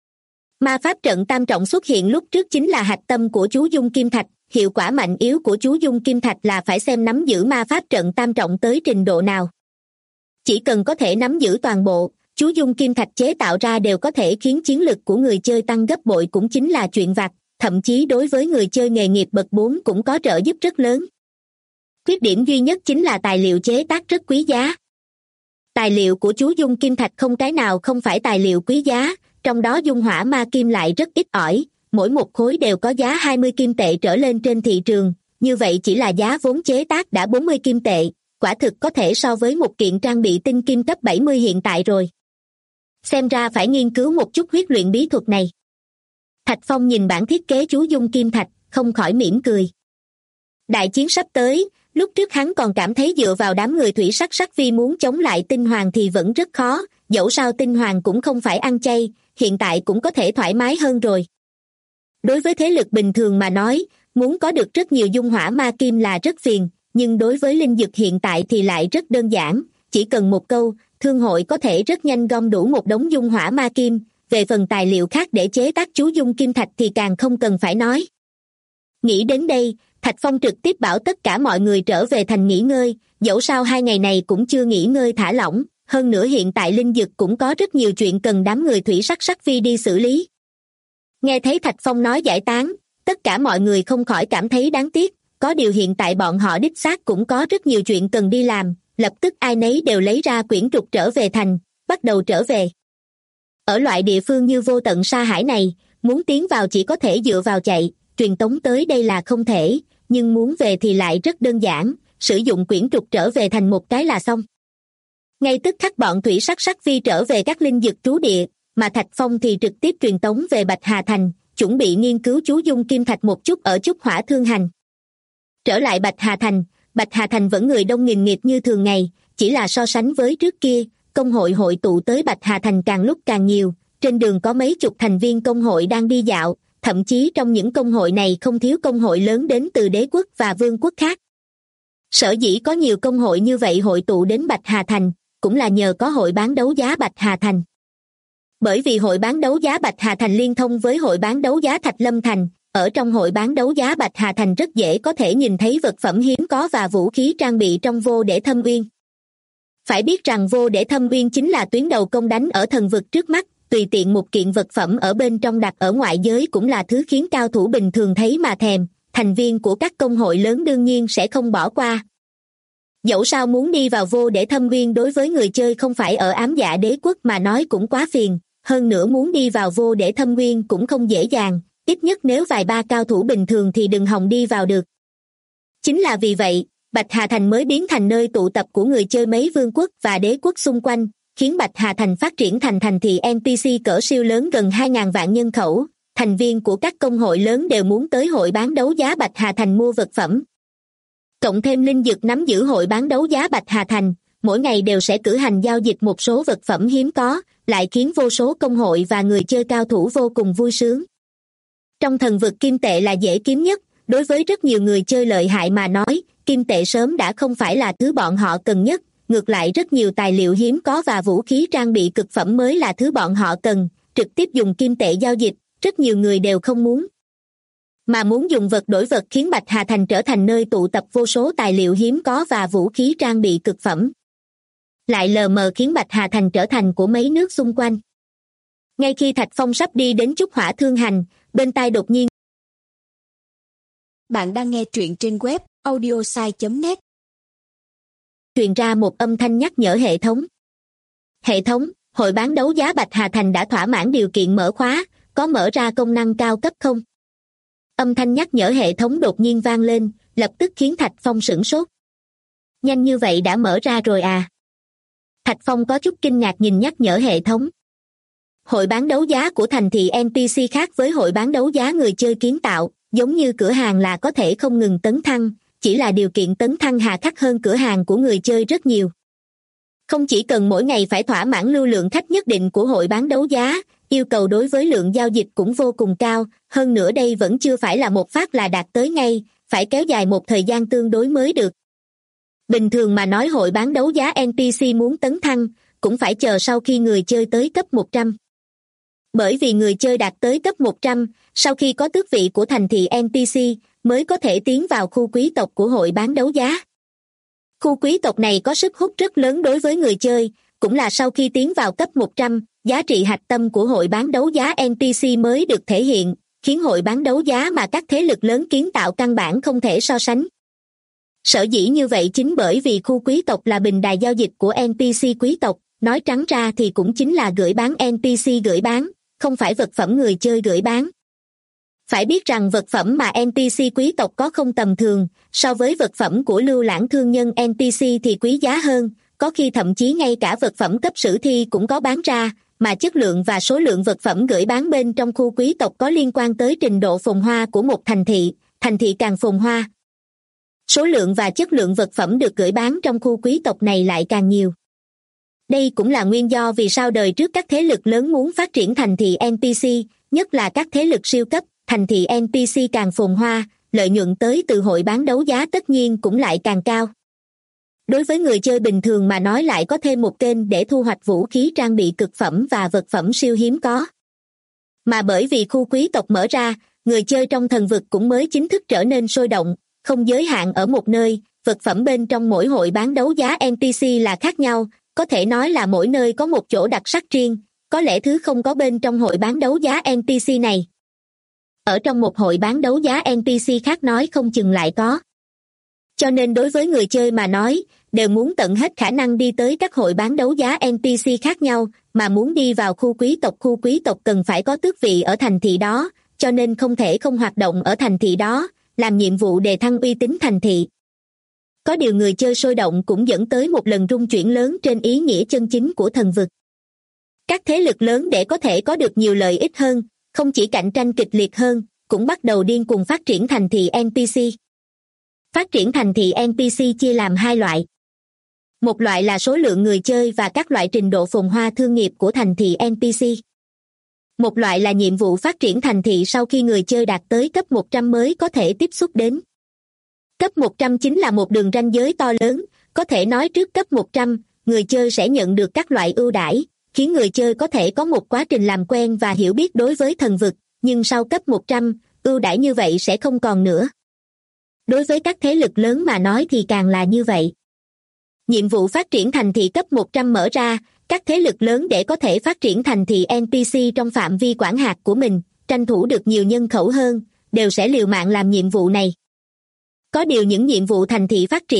Ma pháp trận tam trọng xuất hiện lúc trước chính là hạch tâm của chú Dung Kim Thạch, hiệu quả mạnh yếu của chú Dung Kim Thạch là phải xem nắm giữ ma pháp trận tam trọng tới trình độ nào. Chỉ cần có thể nắm giữ toàn bộ, chú Dung Kim Thạch chế tạo ra đều có thể khiến chiến lực của người chơi tăng gấp bội cũng chính là chuyện vặt, thậm chí đối với người chơi nghề nghiệp bậc 4 cũng có trợ giúp rất lớn. Khuyết điểm duy nhất chính là tài liệu chế tác rất quý giá. Tài liệu của chú Dung Kim Thạch không cái nào không phải tài liệu quý giá, trong đó dung hỏa ma kim lại rất ít ỏi, mỗi một khối đều có giá 20 kim tệ trở lên trên thị trường, như vậy chỉ là giá vốn chế tác đã 40 kim tệ, quả thực có thể so với một kiện trang bị tinh kim cấp 70 hiện tại rồi. Xem ra phải nghiên cứu một chút huyết luyện bí thuật này. Thạch Phong nhìn bản thiết kế chú Dung Kim Thạch, không khỏi mỉm cười. Đại chiến sắp tới, lúc trước hắn còn cảm thấy dựa vào đám người thủy sắc vi muốn chống lại tinh hoàng thì vẫn rất khó, dẫu sao tinh hoàng cũng không phải ăn chay, hiện tại cũng có thể thoải mái hơn rồi. Đối với thế lực bình thường mà nói, muốn có được rất nhiều dung hỏa ma kim là rất phiền, nhưng đối với linh dực hiện tại thì lại rất đơn giản, chỉ cần một câu, thương hội có thể rất nhanh gom đủ một đống dung hỏa ma kim, về phần tài liệu khác để chế tác chú Dung Kim Thạch thì càng không cần phải nói. Nghĩ đến đây, Thạch Phong trực tiếp bảo tất cả mọi người trở về thành nghỉ ngơi, dẫu sao 2 ngày này cũng chưa nghỉ ngơi thả lỏng, hơn nữa hiện tại linh dực cũng có rất nhiều chuyện cần đám người thủy sắc vi đi xử lý. Nghe thấy Thạch Phong nói giải tán, tất cả mọi người không khỏi cảm thấy đáng tiếc, có điều hiện tại bọn họ đích xác cũng có rất nhiều chuyện cần đi làm, lập tức ai nấy đều lấy ra quyển trục trở về thành, bắt đầu trở về. Ở loại địa phương như vô tận sa hải này, muốn tiến vào chỉ có thể dựa vào chạy, truyền tống tới đây là không thể, nhưng muốn về thì lại rất đơn giản, sử dụng quyển trục trở về thành một cái là xong. Ngay tức khắc bọn thủy sắc vi trở về các linh dực trú địa, mà Thạch Phong thì trực tiếp truyền tống về Bạch Hà Thành, chuẩn bị nghiên cứu chú Dung Kim Thạch một chút ở Trúc Hỏa Thương Hành. Trở lại Bạch Hà Thành vẫn người đông nghìn nghịt như thường ngày, chỉ là so sánh với trước kia, công hội hội tụ tới Bạch Hà Thành càng lúc càng nhiều, trên đường có mấy chục thành viên công hội đang đi dạo, thậm chí trong những công hội này không thiếu công hội lớn đến từ đế quốc và vương quốc khác. Sở dĩ có nhiều công hội như vậy hội tụ đến Bạch Hà Thành, cũng là nhờ có hội bán đấu giá Bạch Hà Thành. Bởi vì hội bán đấu giá Bạch Hà Thành liên thông với hội bán đấu giá Thạch Lâm Thành, ở trong hội bán đấu giá Bạch Hà Thành rất dễ có thể nhìn thấy vật phẩm hiếm có và vũ khí trang bị trong Vô Để Thâm Uyên. Phải biết rằng Vô Để Thâm Uyên chính là tuyến đầu công đánh ở thần vực trước mắt, tùy tiện một kiện vật phẩm ở bên trong đặt ở ngoại giới cũng là thứ khiến cao thủ bình thường thấy mà thèm, thành viên của các công hội lớn đương nhiên sẽ không bỏ qua. Dẫu sao muốn đi vào vô để thâm uyên đối với người chơi không phải ở Ám Dạ Đế quốc mà nói cũng quá phiền, hơn nữa muốn đi vào vô để thâm uyên cũng không dễ dàng, ít nhất nếu vài ba cao thủ bình thường thì đừng hòng đi vào được. Chính là vì vậy, Bạch Hà Thành mới biến thành nơi tụ tập của người chơi mấy vương quốc và đế quốc xung quanh, khiến Bạch Hà Thành phát triển thành thành thị NPC cỡ siêu lớn gần 2.000 vạn nhân khẩu, thành viên của các công hội lớn đều muốn tới hội bán đấu giá Bạch Hà Thành mua vật phẩm. Cộng thêm Linh Dực nắm giữ hội bán đấu giá Bạch Hà Thành, mỗi ngày đều sẽ cử hành giao dịch một số vật phẩm hiếm có, lại khiến vô số công hội và người chơi cao thủ vô cùng vui sướng. Trong thần vực kim tệ là dễ kiếm nhất, đối với rất nhiều người chơi lợi hại mà nói, kim tệ sớm đã không phải là thứ bọn họ cần nhất, ngược lại rất nhiều tài liệu hiếm có và vũ khí trang bị cực phẩm mới là thứ bọn họ cần, trực tiếp dùng kim tệ giao dịch, rất nhiều người đều không muốn. Mà muốn dùng vật đổi vật khiến Bạch Hà Thành trở thành nơi tụ tập vô số tài liệu hiếm có và vũ khí trang bị cực phẩm. Lại lờ mờ khiến Bạch Hà Thành trở thành của mấy nước xung quanh. Ngay khi Thạch Phong sắp đi đến Trúc Hỏa Thương Hành, bên tai đột nhiên. Bạn đang nghe truyện trên web audiosai.net. Truyền ra một âm thanh nhắc nhở hệ thống. Hệ thống, hội bán đấu giá Bạch Hà Thành đã thỏa mãn điều kiện mở khóa, có mở ra công năng cao cấp không? Âm thanh nhắc nhở hệ thống đột nhiên vang lên, lập tức khiến Thạch Phong sửng sốt. Nhanh như vậy đã mở ra rồi à? Thạch Phong có chút kinh ngạc nhìn nhắc nhở hệ thống. Hội bán đấu giá của thành thị NPC khác với hội bán đấu giá người chơi kiến tạo, giống như cửa hàng là có thể không ngừng tấn thăng, chỉ là điều kiện tấn thăng hà khắc hơn cửa hàng của người chơi rất nhiều. Không chỉ cần mỗi ngày phải thỏa mãn lưu lượng khách nhất định của hội bán đấu giá, yêu cầu đối với lượng giao dịch cũng vô cùng cao, hơn nữa đây vẫn chưa phải là một phát là đạt tới ngay, phải kéo dài một thời gian tương đối mới được. Bình thường mà nói hội bán đấu giá NPC muốn tấn thăng, cũng phải chờ sau khi người chơi tới cấp 100. Bởi vì người chơi đạt tới cấp 100, sau khi có tước vị của thành thị NPC, mới có thể tiến vào khu quý tộc của hội bán đấu giá. Khu quý tộc này có sức hút rất lớn đối với người chơi, cũng là sau khi tiến vào cấp 100, giá trị hạch tâm của hội bán đấu giá NPC mới được thể hiện, khiến hội bán đấu giá mà các thế lực lớn kiến tạo căn bản không thể so sánh. Sở dĩ như vậy chính bởi vì khu quý tộc là bình đài giao dịch của NPC quý tộc, nói trắng ra thì cũng chính là gửi bán NPC gửi bán, không phải vật phẩm người chơi gửi bán. Phải biết rằng vật phẩm mà NPC quý tộc có không tầm thường, so với vật phẩm của lưu lãng thương nhân NPC thì quý giá hơn, có khi thậm chí ngay cả vật phẩm cấp sử thi cũng có bán ra, mà chất lượng và số lượng vật phẩm gửi bán bên trong khu quý tộc có liên quan tới trình độ phồn hoa của một thành thị càng phồn hoa. Số lượng và chất lượng vật phẩm được gửi bán trong khu quý tộc này lại càng nhiều. Đây cũng là nguyên do vì sao đời trước các thế lực lớn muốn phát triển thành thị NPC, nhất là các thế lực siêu cấp, thành thị NPC càng phồn hoa, lợi nhuận tới từ hội bán đấu giá tất nhiên cũng lại càng cao. Đối với người chơi bình thường mà nói lại có thêm một kênh để thu hoạch vũ khí trang bị cực phẩm và vật phẩm siêu hiếm có. Mà bởi vì khu quý tộc mở ra, người chơi trong thần vực cũng mới chính thức trở nên sôi động, không giới hạn ở một nơi, vật phẩm bên trong mỗi hội bán đấu giá NPC là khác nhau, có thể nói là mỗi nơi có một chỗ đặc sắc riêng, có lẽ thứ không có bên trong hội bán đấu giá NPC này. Ở trong một hội bán đấu giá NPC khác nói không chừng lại có. Cho nên đối với người chơi mà nói, đều muốn tận hết khả năng đi tới các hội bán đấu giá NPC khác nhau, mà muốn đi vào khu quý tộc cần phải có tước vị ở thành thị đó, cho nên không thể không hoạt động ở thành thị đó, làm nhiệm vụ đề thăng uy tín thành thị. Có điều người chơi sôi động cũng dẫn tới một lần rung chuyển lớn trên ý nghĩa chân chính của thần vực. Các thế lực lớn để có thể có được nhiều lợi ích hơn, không chỉ cạnh tranh kịch liệt hơn, cũng bắt đầu điên cuồng phát triển thành thị NPC. Phát triển thành thị NPC chia làm hai loại. Một loại là số lượng người chơi và các loại trình độ phồn hoa thương nghiệp của thành thị NPC. Một loại là nhiệm vụ phát triển thành thị sau khi người chơi đạt tới cấp 100 mới có thể tiếp xúc đến. Cấp 100 chính là một đường ranh giới to lớn, có thể nói trước cấp 100, người chơi sẽ nhận được các loại ưu đãi, khiến người chơi có thể có một quá trình làm quen và hiểu biết đối với thần vực, nhưng sau cấp 100, ưu đãi như vậy sẽ không còn nữa. Đối với các thế lực lớn mà nói thì càng là như vậy. Nhiệm vụ phát triển thành thị cấp 100 mở ra, các thế lực lớn để có thể phát triển thành thị NPC trong phạm vi quản hạt của mình, tranh thủ được nhiều nhân khẩu hơn, đều sẽ liều mạng làm nhiệm vụ này. Có điều những nhiệm vụ thành thị phát triển,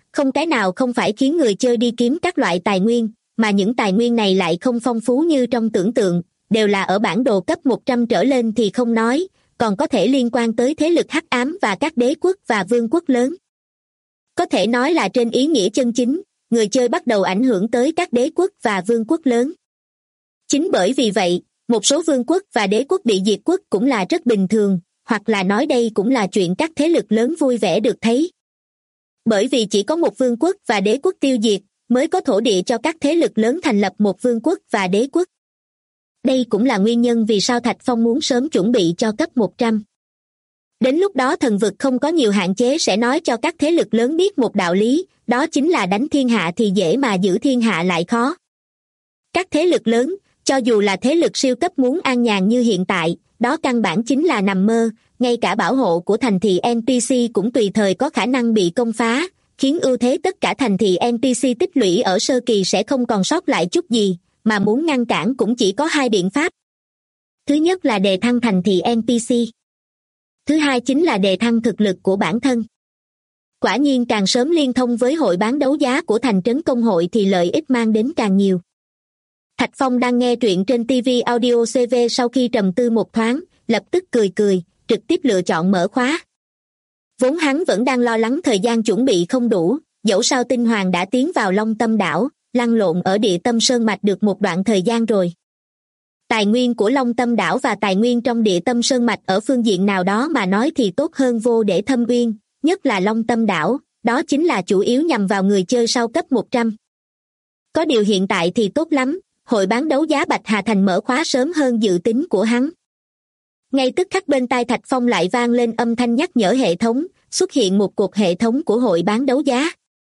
không cái nào không phải khiến người chơi đi kiếm các loại tài nguyên, mà những tài nguyên này lại không phong phú như trong tưởng tượng, đều là ở bản đồ cấp 100 trở lên thì không nói, còn có thể liên quan tới thế lực hắc ám và các đế quốc và vương quốc lớn. Có thể nói là trên ý nghĩa chân chính, người chơi bắt đầu ảnh hưởng tới các đế quốc và vương quốc lớn. Chính bởi vì vậy, một số vương quốc và đế quốc bị diệt quốc cũng là rất bình thường, hoặc là nói đây cũng là chuyện các thế lực lớn vui vẻ được thấy. Bởi vì chỉ có một vương quốc và đế quốc tiêu diệt, mới có thổ địa cho các thế lực lớn thành lập một vương quốc và đế quốc. Đây cũng là nguyên nhân vì sao Thạch Phong muốn sớm chuẩn bị cho cấp 100. Đến lúc đó thần vực không có nhiều hạn chế sẽ nói cho các thế lực lớn biết một đạo lý, đó chính là đánh thiên hạ thì dễ mà giữ thiên hạ lại khó. Các thế lực lớn, cho dù là thế lực siêu cấp muốn an nhàn như hiện tại, đó căn bản chính là nằm mơ, ngay cả bảo hộ của thành thị NPC cũng tùy thời có khả năng bị công phá, khiến ưu thế tất cả thành thị NPC tích lũy ở sơ kỳ sẽ không còn sót lại chút gì, mà muốn ngăn cản cũng chỉ có hai biện pháp. Thứ nhất là đề thăng thành thị NPC. Thứ hai chính là đề thăng thực lực của bản thân. Quả nhiên càng sớm liên thông với hội bán đấu giá của thành trấn công hội thì lợi ích mang đến càng nhiều. Thạch Phong đang nghe truyện trên TV Audio CV sau khi trầm tư một thoáng, lập tức cười, trực tiếp lựa chọn mở khóa. Vốn hắn vẫn đang lo lắng thời gian chuẩn bị không đủ, dẫu sao tinh hoàng đã tiến vào Long Tâm đảo, lăn lộn ở địa tâm sơn mạch được một đoạn thời gian rồi. Tài nguyên của Long Tâm đảo và tài nguyên trong địa tâm sơn mạch ở phương diện nào đó mà nói thì tốt hơn vô để thâm uyên, nhất là Long Tâm đảo, đó chính là chủ yếu nhằm vào người chơi sau cấp 100. Có điều hiện tại thì tốt lắm, hội bán đấu giá Bạch Hà Thành mở khóa sớm hơn dự tính của hắn. Ngay tức khắc bên tai Thạch Phong lại vang lên âm thanh nhắc nhở hệ thống, xuất hiện một cột hệ thống của hội bán đấu giá.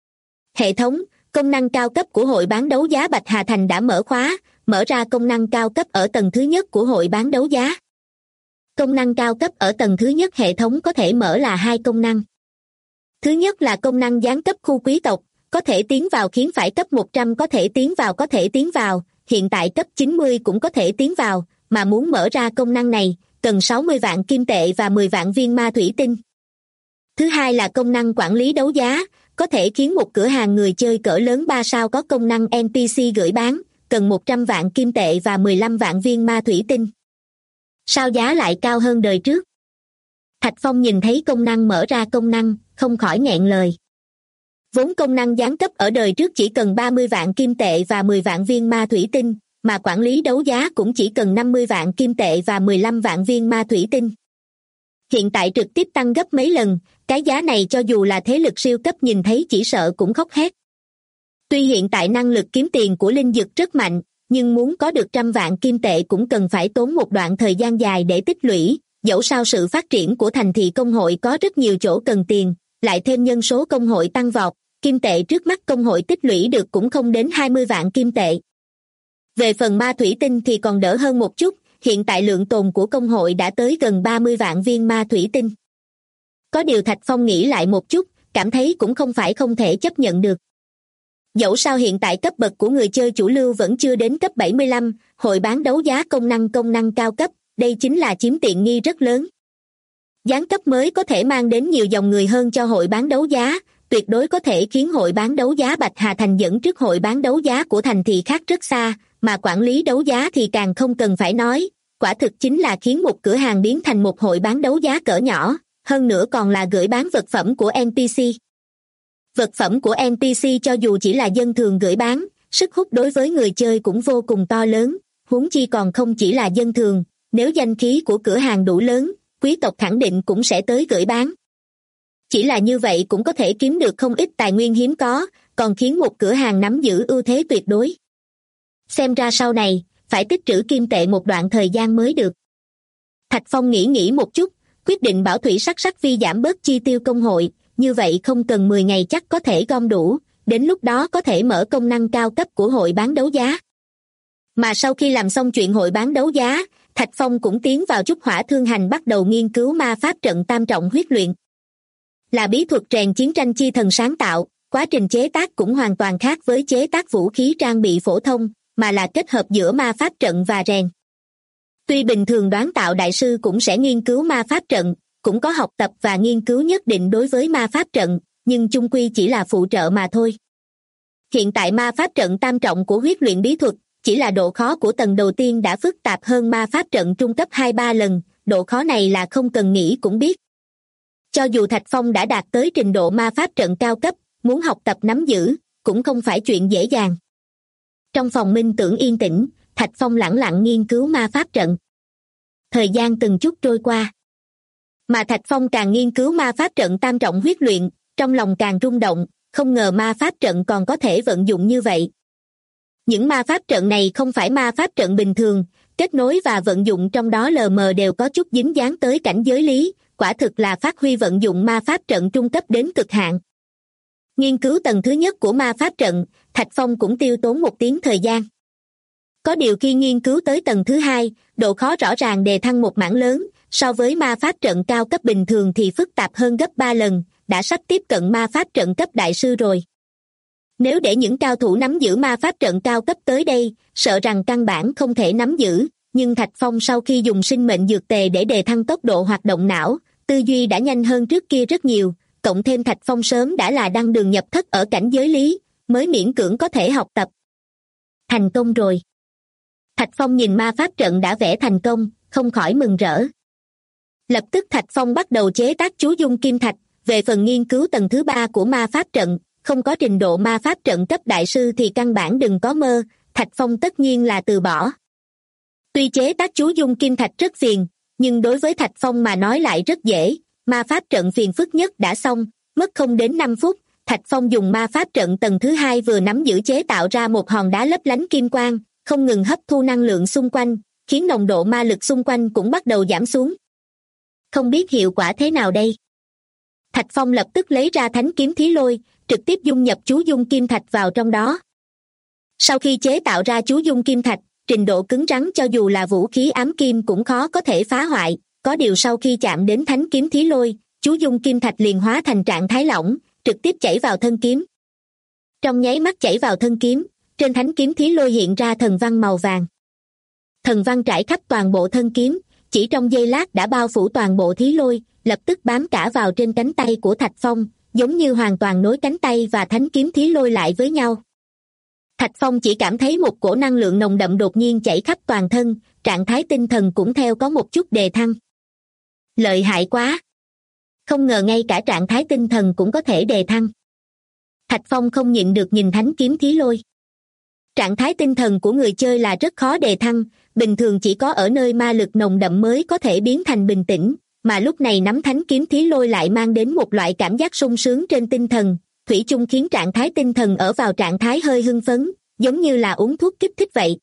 Hệ thống, công năng cao cấp của hội bán đấu giá Bạch Hà Thành đã mở khóa, mở ra công năng cao cấp ở tầng thứ nhất của hội bán đấu giá. Công năng cao cấp ở tầng thứ nhất hệ thống có thể mở là hai công năng. Thứ nhất là công năng giáng cấp khu quý tộc, có thể tiến vào khiến phải cấp 100 có thể tiến vào, hiện tại cấp 90 cũng có thể tiến vào, mà muốn mở ra công năng này, cần 60 vạn kim tệ và 10 vạn viên ma thủy tinh. Thứ hai là công năng quản lý đấu giá, có thể khiến một cửa hàng người chơi cỡ lớn 3 sao có công năng NPC gửi bán, cần 100 vạn kim tệ và 15 vạn viên ma thủy tinh. Sao giá lại cao hơn đời trước? Thạch Phong nhìn thấy công năng mở ra công năng, không khỏi nghẹn lời. Vốn công năng giáng cấp ở đời trước chỉ cần 30 vạn kim tệ và 10 vạn viên ma thủy tinh, mà quản lý đấu giá cũng chỉ cần 50 vạn kim tệ và 15 vạn viên ma thủy tinh. Hiện tại trực tiếp tăng gấp mấy lần, cái giá này cho dù là thế lực siêu cấp nhìn thấy chỉ sợ cũng khóc hét. Tuy hiện tại năng lực kiếm tiền của linh dực rất mạnh, nhưng muốn có được 100 vạn kim tệ cũng cần phải tốn một đoạn thời gian dài để tích lũy, dẫu sao sự phát triển của thành thị công hội có rất nhiều chỗ cần tiền, lại thêm nhân số công hội tăng vọt, kim tệ trước mắt công hội tích lũy được cũng không đến 20 vạn kim tệ. Về phần ma thủy tinh thì còn đỡ hơn một chút, hiện tại lượng tồn của công hội đã tới gần 30 vạn viên ma thủy tinh. Có điều Thạch Phong nghĩ lại một chút, cảm thấy cũng không phải không thể chấp nhận được. Dẫu sao hiện tại cấp bậc của người chơi chủ lưu vẫn chưa đến cấp 75, hội bán đấu giá công năng cao cấp, đây chính là chiếm tiện nghi rất lớn. Giáng cấp mới có thể mang đến nhiều dòng người hơn cho hội bán đấu giá, tuyệt đối có thể khiến hội bán đấu giá Bạch Hà Thành dẫn trước hội bán đấu giá của thành thị khác rất xa, mà quản lý đấu giá thì càng không cần phải nói, quả thực chính là khiến một cửa hàng biến thành một hội bán đấu giá cỡ nhỏ, hơn nữa còn là gửi bán vật phẩm của NPC. Vật phẩm của NPC cho dù chỉ là dân thường gửi bán, sức hút đối với người chơi cũng vô cùng to lớn, huống chi còn không chỉ là dân thường, nếu danh khí của cửa hàng đủ lớn, quý tộc khẳng định cũng sẽ tới gửi bán. Chỉ là như vậy cũng có thể kiếm được không ít tài nguyên hiếm có, còn khiến một cửa hàng nắm giữ ưu thế tuyệt đối. Xem ra sau này, phải tích trữ kim tệ một đoạn thời gian mới được. Thạch Phong nghĩ một chút, quyết định bảo thủy sắc vi giảm bớt chi tiêu công hội, như vậy không cần 10 ngày chắc có thể gom đủ, đến lúc đó có thể mở công năng cao cấp của hội bán đấu giá. Mà sau khi làm xong chuyện hội bán đấu giá, Thạch Phong cũng tiến vào Trúc Hỏa Thương Hành bắt đầu nghiên cứu ma pháp trận tam trọng huyết luyện. Là bí thuật rèn chiến tranh chi thần sáng tạo, quá trình chế tác cũng hoàn toàn khác với chế tác vũ khí trang bị phổ thông, mà là kết hợp giữa ma pháp trận và rèn. Tuy bình thường đoán tạo đại sư cũng sẽ nghiên cứu ma pháp trận, cũng có học tập và nghiên cứu nhất định đối với ma pháp trận, nhưng chung quy chỉ là phụ trợ mà thôi. Hiện tại ma pháp trận tam trọng của huyết luyện bí thuật, chỉ là độ khó của tầng đầu tiên đã phức tạp hơn ma pháp trận trung cấp 2-3 lần, độ khó này là không cần nghĩ cũng biết. Cho dù Thạch Phong đã đạt tới trình độ ma pháp trận cao cấp, muốn học tập nắm giữ, cũng không phải chuyện dễ dàng. Trong phòng minh tưởng yên tĩnh, Thạch Phong lẳng lặng nghiên cứu ma pháp trận. Thời gian từng chút trôi qua. Mà Thạch Phong càng nghiên cứu ma pháp trận tam trọng huyết luyện, trong lòng càng rung động, không ngờ ma pháp trận còn có thể vận dụng như vậy. Những ma pháp trận này không phải ma pháp trận bình thường, kết nối và vận dụng trong đó lờ mờ đều có chút dính dáng tới cảnh giới lý, quả thực là phát huy vận dụng ma pháp trận trung cấp đến cực hạn. Nghiên cứu tầng thứ nhất của ma pháp trận, Thạch Phong cũng tiêu tốn một tiếng thời gian. Có điều khi nghiên cứu tới tầng thứ hai, độ khó rõ ràng đề thăng một mảng lớn, so với ma pháp trận cao cấp bình thường thì phức tạp hơn gấp 3 lần, đã sắp tiếp cận ma pháp trận cấp đại sư rồi. Nếu để những cao thủ nắm giữ ma pháp trận cao cấp tới đây, sợ rằng căn bản không thể nắm giữ, nhưng Thạch Phong sau khi dùng sinh mệnh dược tề để đề thăng tốc độ hoạt động não, tư duy đã nhanh hơn trước kia rất nhiều, cộng thêm Thạch Phong sớm đã là đăng đường nhập thất ở cảnh giới lý, mới miễn cưỡng có thể học tập. Thành công rồi. Thạch Phong nhìn ma pháp trận đã vẽ thành công, không khỏi mừng rỡ. Lập tức Thạch Phong bắt đầu chế tác chú dung kim thạch, về phần nghiên cứu tầng thứ 3 của ma pháp trận, không có trình độ ma pháp trận cấp đại sư thì căn bản đừng có mơ, Thạch Phong tất nhiên là từ bỏ. Tuy chế tác chú dung kim thạch rất phiền, nhưng đối với Thạch Phong mà nói lại rất dễ, ma pháp trận phiền phức nhất đã xong, mất không đến 5 phút, Thạch Phong dùng ma pháp trận tầng thứ 2 vừa nắm giữ chế tạo ra một hòn đá lấp lánh kim quang, không ngừng hấp thu năng lượng xung quanh, khiến nồng độ ma lực xung quanh cũng bắt đầu giảm xuống. Không biết hiệu quả thế nào đây? Thạch Phong lập tức lấy ra thánh kiếm thí lôi, trực tiếp dung nhập chú dung kim thạch vào trong đó. Sau khi chế tạo ra chú dung kim thạch, trình độ cứng rắn cho dù là vũ khí ám kim cũng khó có thể phá hoại, có điều sau khi chạm đến thánh kiếm thí lôi, chú dung kim thạch liền hóa thành trạng thái lỏng, trực tiếp chảy vào thân kiếm. Trong nháy mắt chảy vào thân kiếm, trên thánh kiếm thí lôi hiện ra thần văn màu vàng. Thần văn trải khắp toàn bộ thân kiếm, chỉ trong giây lát đã bao phủ toàn bộ thí lôi, lập tức bám cả vào trên cánh tay của Thạch Phong, giống như hoàn toàn nối cánh tay và thánh kiếm thí lôi lại với nhau. Thạch Phong chỉ cảm thấy một cổ năng lượng nồng đậm đột nhiên chảy khắp toàn thân, trạng thái tinh thần cũng theo có một chút đề thăng. Lợi hại quá! Không ngờ ngay cả trạng thái tinh thần cũng có thể đề thăng. Thạch Phong không nhịn được nhìn thánh kiếm thí lôi. Trạng thái tinh thần của người chơi là rất khó đề thăng, bình thường chỉ có ở nơi ma lực nồng đậm mới có thể biến thành bình tĩnh, mà lúc này nắm thánh kiếm thí lôi lại mang đến một loại cảm giác sung sướng trên tinh thần, thủy chung khiến trạng thái tinh thần ở vào trạng thái hơi hưng phấn, giống như là uống thuốc kích thích vậy.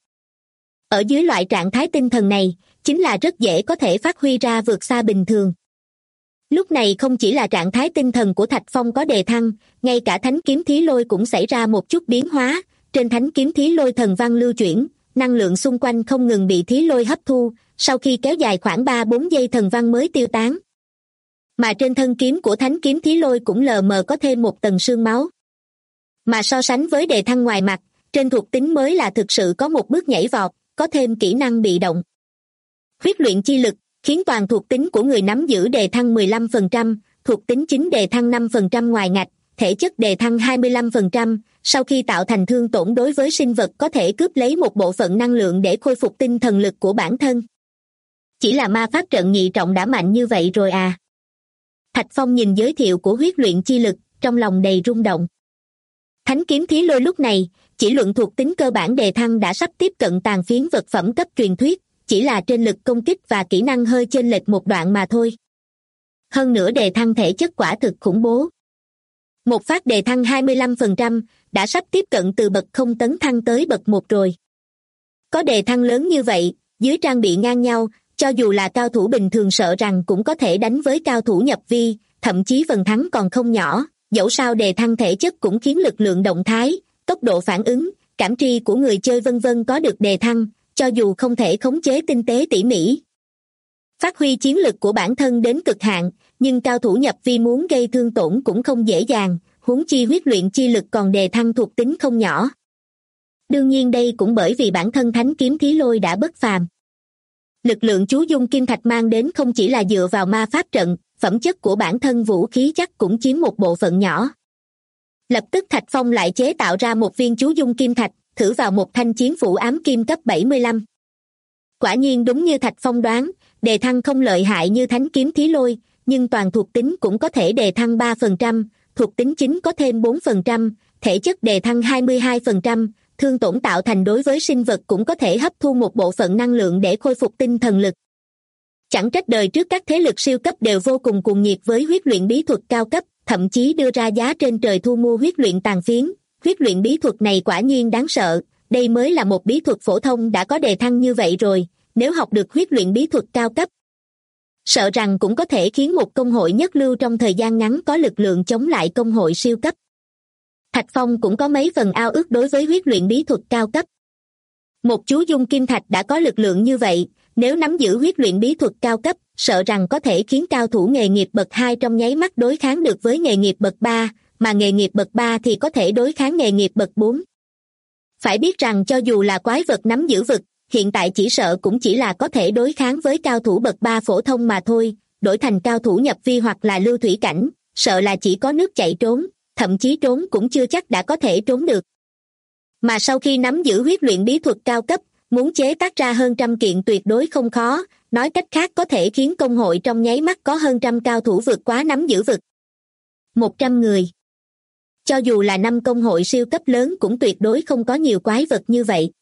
Ở dưới loại trạng thái tinh thần này, chính là rất dễ có thể phát huy ra vượt xa bình thường. Lúc này không chỉ là trạng thái tinh thần của Thạch Phong có đề thăng, ngay cả thánh kiếm thí lôi cũng xảy ra một chút biến hóa, trên thánh kiếm thí lôi thần văn lưu chuyển, năng lượng xung quanh không ngừng bị thí lôi hấp thu, sau khi kéo dài khoảng 3-4 giây thần văn mới tiêu tán. Mà trên thân kiếm của thánh kiếm thí lôi cũng lờ mờ có thêm một tầng sương máu. Mà so sánh với đề thăng ngoài mặt, trên thuộc tính mới là thực sự có một bước nhảy vọt, có thêm kỹ năng bị động. Huyết luyện chi lực, khiến toàn thuộc tính của người nắm giữ đề thăng 15%, thuộc tính chính đề thăng 5% ngoài ngạch, thể chất đề thăng 25%, sau khi tạo thành thương tổn đối với sinh vật có thể cướp lấy một bộ phận năng lượng để khôi phục tinh thần lực của bản thân. Chỉ là ma pháp trận nhị trọng đã mạnh như vậy rồi à? Thạch Phong nhìn giới thiệu của huyết luyện chi lực, trong lòng đầy rung động. Thánh kiếm thí lôi lúc này, chỉ luận thuộc tính cơ bản đề thăng đã sắp tiếp cận tàn phiến vật phẩm cấp truyền thuyết, chỉ là trên lực công kích và kỹ năng hơi chênh lệch một đoạn mà thôi. Hơn nữa đề thăng thể chất quả thực khủng bố. Một phát đề thăng 25%, đã sắp tiếp cận từ bậc 0 tấn thăng tới bậc 1 rồi. Có đề thăng lớn như vậy, dưới trang bị ngang nhau, cho dù là cao thủ bình thường sợ rằng cũng có thể đánh với cao thủ nhập vi, thậm chí phần thắng còn không nhỏ, dẫu sao đề thăng thể chất cũng khiến lực lượng động thái, tốc độ phản ứng, cảm tri của người chơi vân vân có được đề thăng, cho dù không thể khống chế tinh tế tỉ mỉ. Phát huy chiến lực của bản thân đến cực hạn, nhưng cao thủ nhập vi muốn gây thương tổn cũng không dễ dàng, huống chi huyết luyện chi lực còn đề thăng thuộc tính không nhỏ. Đương nhiên đây cũng bởi vì bản thân thánh kiếm thí lôi đã bất phàm. Lực lượng chú dung kim thạch mang đến không chỉ là dựa vào ma pháp trận, phẩm chất của bản thân vũ khí chắc cũng chiếm một bộ phận nhỏ. Lập tức Thạch Phong lại chế tạo ra một viên chú dung kim thạch, thử vào một thanh chiến phủ ám kim cấp 75. Quả nhiên đúng như Thạch Phong đoán, đề thăng không lợi hại như thánh kiếm Thí Lôi, nhưng toàn thuộc tính cũng có thể đề thăng 3%, thuộc tính chính có thêm 4%, thể chất đề thăng 22%, thương tổn tạo thành đối với sinh vật cũng có thể hấp thu một bộ phận năng lượng để khôi phục tinh thần lực. Chẳng trách đời trước các thế lực siêu cấp đều vô cùng cuồng nhiệt với huyết luyện bí thuật cao cấp, thậm chí đưa ra giá trên trời thu mua huyết luyện tàn phiến. Huyết luyện bí thuật này quả nhiên đáng sợ, đây mới là một bí thuật phổ thông đã có đề thăng như vậy rồi, nếu học được huyết luyện bí thuật cao cấp, sợ rằng cũng có thể khiến một công hội nhất lưu trong thời gian ngắn có lực lượng chống lại công hội siêu cấp. Thạch Phong cũng có mấy phần ao ước đối với huyết luyện bí thuật cao cấp. Một chú dung kim thạch đã có lực lượng như vậy, nếu nắm giữ huyết luyện bí thuật cao cấp, sợ rằng có thể khiến cao thủ nghề nghiệp bậc 2 trong nháy mắt đối kháng được với nghề nghiệp bậc 3, mà nghề nghiệp bậc 3 thì có thể đối kháng nghề nghiệp bậc 4. Phải biết rằng cho dù là quái vật nắm giữ vực, hiện tại chỉ sợ cũng chỉ là có thể đối kháng với cao thủ bậc 3 phổ thông mà thôi, đổi thành cao thủ nhập vi hoặc là lưu thủy cảnh, sợ là chỉ có nước chạy trốn, thậm chí trốn cũng chưa chắc đã có thể trốn được. Mà sau khi nắm giữ huyết luyện bí thuật cao cấp, muốn chế tác ra hơn 100 kiện tuyệt đối không khó, nói cách khác có thể khiến công hội trong nháy mắt có hơn 100 cao thủ vượt quá nắm giữ vực. 100 người. Cho dù là 5 công hội siêu cấp lớn cũng tuyệt đối không có nhiều quái vật như vậy.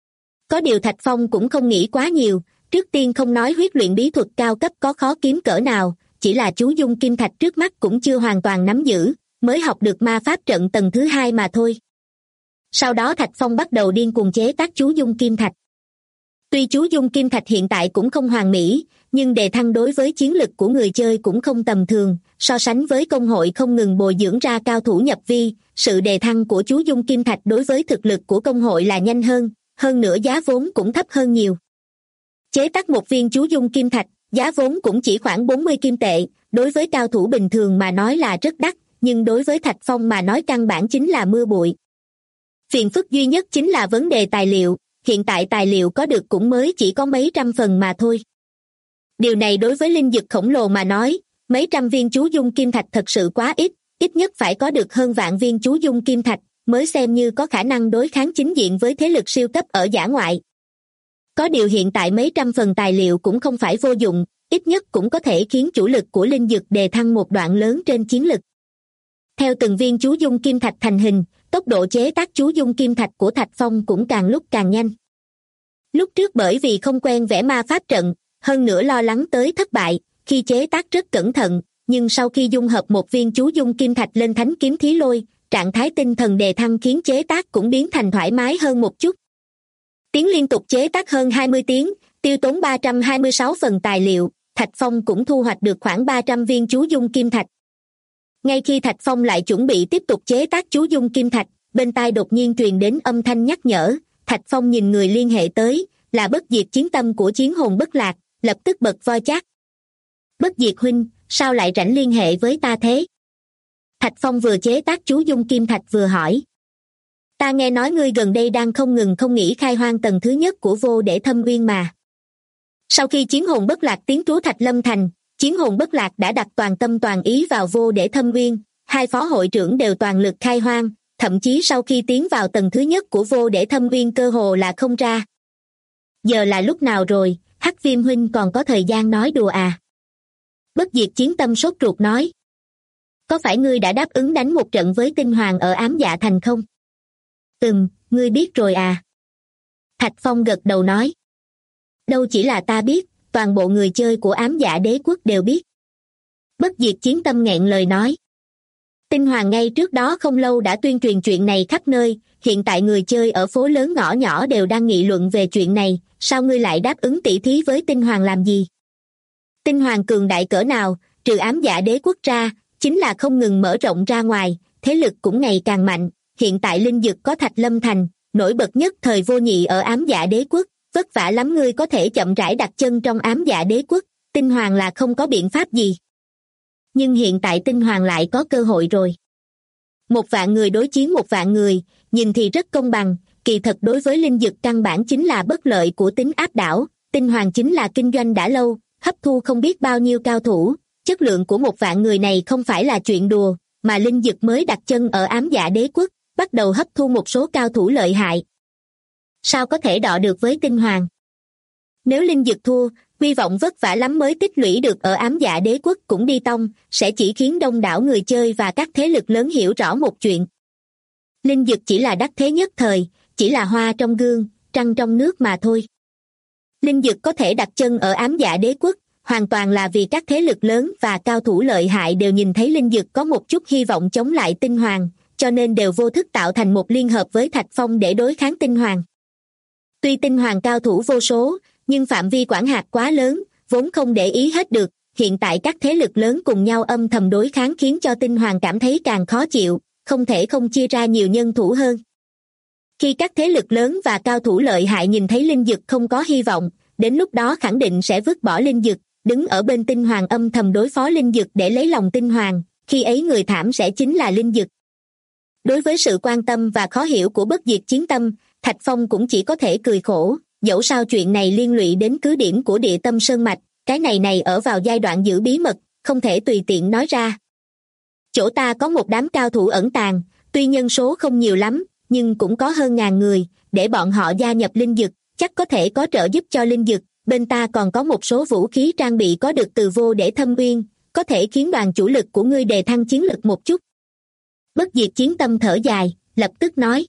Có điều Thạch Phong cũng không nghĩ quá nhiều, trước tiên không nói huyết luyện bí thuật cao cấp có khó kiếm cỡ nào, chỉ là chú dung kim thạch trước mắt cũng chưa hoàn toàn nắm giữ, mới học được ma pháp trận tầng thứ 2 mà thôi. Sau đó Thạch Phong bắt đầu điên cuồng chế tác chú dung kim thạch. Tuy chú dung kim thạch hiện tại cũng không hoàn mỹ, nhưng đề thăng đối với chiến lực của người chơi cũng không tầm thường, so sánh với công hội không ngừng bồi dưỡng ra cao thủ nhập vi, sự đề thăng của chú dung kim thạch đối với thực lực của công hội là nhanh hơn nữa giá vốn cũng thấp hơn nhiều. Chế tác một viên chú dung kim thạch, giá vốn cũng chỉ khoảng 40 kim tệ, đối với cao thủ bình thường mà nói là rất đắt, nhưng đối với Thạch Phong mà nói căn bản chính là mưa bụi. Phiền phức duy nhất chính là vấn đề tài liệu, hiện tại tài liệu có được cũng mới chỉ có mấy trăm phần mà thôi. Điều này đối với linh dược khổng lồ mà nói, mấy trăm viên chú dung kim thạch thật sự quá ít nhất phải có được hơn vạn viên chú dung kim thạch, mới xem như có khả năng đối kháng chính diện với thế lực siêu cấp ở dã ngoại. Có điều hiện tại mấy trăm phần tài liệu cũng không phải vô dụng, ít nhất cũng có thể khiến chủ lực của linh dược đề thăng một đoạn lớn trên chiến lực. Theo từng viên chú dung kim thạch thành hình, tốc độ chế tác chú dung kim thạch của Thạch Phong cũng càng lúc càng nhanh. Lúc trước bởi vì không quen vẽ ma pháp trận, hơn nữa lo lắng tới thất bại, khi chế tác rất cẩn thận, nhưng sau khi dung hợp một viên chú dung kim thạch lên thánh kiếm Thí Lôi, trạng thái tinh thần đề thăng khiến chế tác cũng biến thành thoải mái hơn một chút. Tiếng liên tục chế tác hơn 20 tiếng, tiêu tốn 326 phần tài liệu, Thạch Phong cũng thu hoạch được khoảng 300 viên chú dung kim thạch. Ngay khi Thạch Phong lại chuẩn bị tiếp tục chế tác chú dung kim thạch, bên tai đột nhiên truyền đến âm thanh nhắc nhở. Thạch Phong nhìn người liên hệ tới, là Bất Diệt chiến tâm của Chiến Hồn Bất Lạc, lập tức bật voi chát. Bất Diệt huynh, sao lại rảnh liên hệ với ta thế? Thạch Phong vừa chế tác chú dung kim thạch vừa hỏi. Ta nghe nói ngươi gần đây đang không nghỉ khai hoang tầng thứ nhất của Vô Để Thâm Uyên mà. Sau khi Chiến Hồn Bất Lạc tiến trú Thạch Lâm Thành, Chiến Hồn Bất Lạc đã đặt toàn tâm toàn ý vào Vô Để Thâm Uyên, hai phó hội trưởng đều toàn lực khai hoang, thậm chí sau khi tiến vào tầng thứ nhất của Vô Để Thâm Uyên cơ hồ là không ra. Giờ là lúc nào rồi, Hắc Viêm huynh còn có thời gian nói đùa à? Bất Diệt chiến tâm sốt ruột nói. Có phải ngươi đã đáp ứng đánh một trận với Tinh Hoàng ở Ám Dạ Thành không? Ngươi biết rồi à? Thạch Phong gật đầu nói. Đâu chỉ là ta biết, toàn bộ người chơi của Ám Dạ Đế quốc đều biết. Bất Diệt chiến tâm nghẹn lời nói. Tinh Hoàng ngay trước đó không lâu đã tuyên truyền chuyện này khắp nơi, hiện tại người chơi ở phố lớn ngõ nhỏ đều đang nghị luận về chuyện này, sao ngươi lại đáp ứng tỷ thí với Tinh Hoàng làm gì? Tinh Hoàng cường đại cỡ nào, trừ Ám Dạ Đế quốc ra, chính là không ngừng mở rộng ra ngoài, thế lực cũng ngày càng mạnh, hiện tại linh dực có Thạch Lâm Thành, nổi bật nhất thời vô nhị ở Ám Dạ Đế quốc, vất vả lắm ngươi có thể chậm rãi đặt chân trong Ám Dạ Đế quốc, Tinh Hoàng là không có biện pháp gì. Nhưng hiện tại Tinh Hoàng lại có cơ hội rồi. 1.000 người đối chiến 1.000 người, nhìn thì rất công bằng, kỳ thật đối với linh dực căn bản chính là bất lợi của tính áp đảo, Tinh Hoàng chính là kinh doanh đã lâu, hấp thu không biết bao nhiêu cao thủ, Chất lượng của 1 vạn người này không phải là chuyện đùa, mà Linh Dực mới đặt chân ở Ám Dạ Đế quốc, bắt đầu hấp thu một số cao thủ lợi hại. Sao có thể đọ được với Tinh Hoàng? Nếu Linh Dực thua, hy vọng vất vả lắm mới tích lũy được ở Ám Dạ Đế quốc cũng đi tông, sẽ chỉ khiến đông đảo người chơi và các thế lực lớn hiểu rõ một chuyện. Linh Dực chỉ là đắc thế nhất thời, chỉ là hoa trong gương, trăng trong nước mà thôi. Linh Dực có thể đặt chân ở Ám Dạ Đế quốc, hoàn toàn là vì các thế lực lớn và cao thủ lợi hại đều nhìn thấy Linh Dực có một chút hy vọng chống lại Tinh Hoàng, cho nên đều vô thức tạo thành một liên hợp với Thạch Phong để đối kháng Tinh Hoàng. Tuy Tinh Hoàng cao thủ vô số, nhưng phạm vi quản hạt quá lớn, vốn không để ý hết được, hiện tại các thế lực lớn cùng nhau âm thầm đối kháng khiến cho Tinh Hoàng cảm thấy càng khó chịu, không thể không chia ra nhiều nhân thủ hơn. Khi các thế lực lớn và cao thủ lợi hại nhìn thấy Linh Dực không có hy vọng, đến lúc đó khẳng định sẽ vứt bỏ Linh Dực, đứng ở bên Tinh Hoàng âm thầm đối phó Linh Dực để lấy lòng Tinh Hoàng, khi ấy người thảm sẽ chính là Linh Dực. Đối với sự quan tâm và khó hiểu của Bất Diệt Chiến Tâm, Thạch Phong cũng chỉ có thể cười khổ, dẫu sao chuyện này liên lụy đến cứ điểm của Địa Tâm Sơn Mạch, cái này ở vào giai đoạn giữ bí mật, không thể tùy tiện nói ra. Chỗ ta có một đám cao thủ ẩn tàng, tuy nhân số không nhiều lắm, nhưng cũng có hơn 1000 người, để bọn họ gia nhập Linh Dực, chắc có thể có trợ giúp cho Linh Dực. Bên ta còn có một số vũ khí trang bị có được từ vô để thâm uyên, có thể khiến đoàn chủ lực của ngươi đề thăng chiến lực một chút. Bất Diệt Chiến Tâm thở dài, lập tức nói.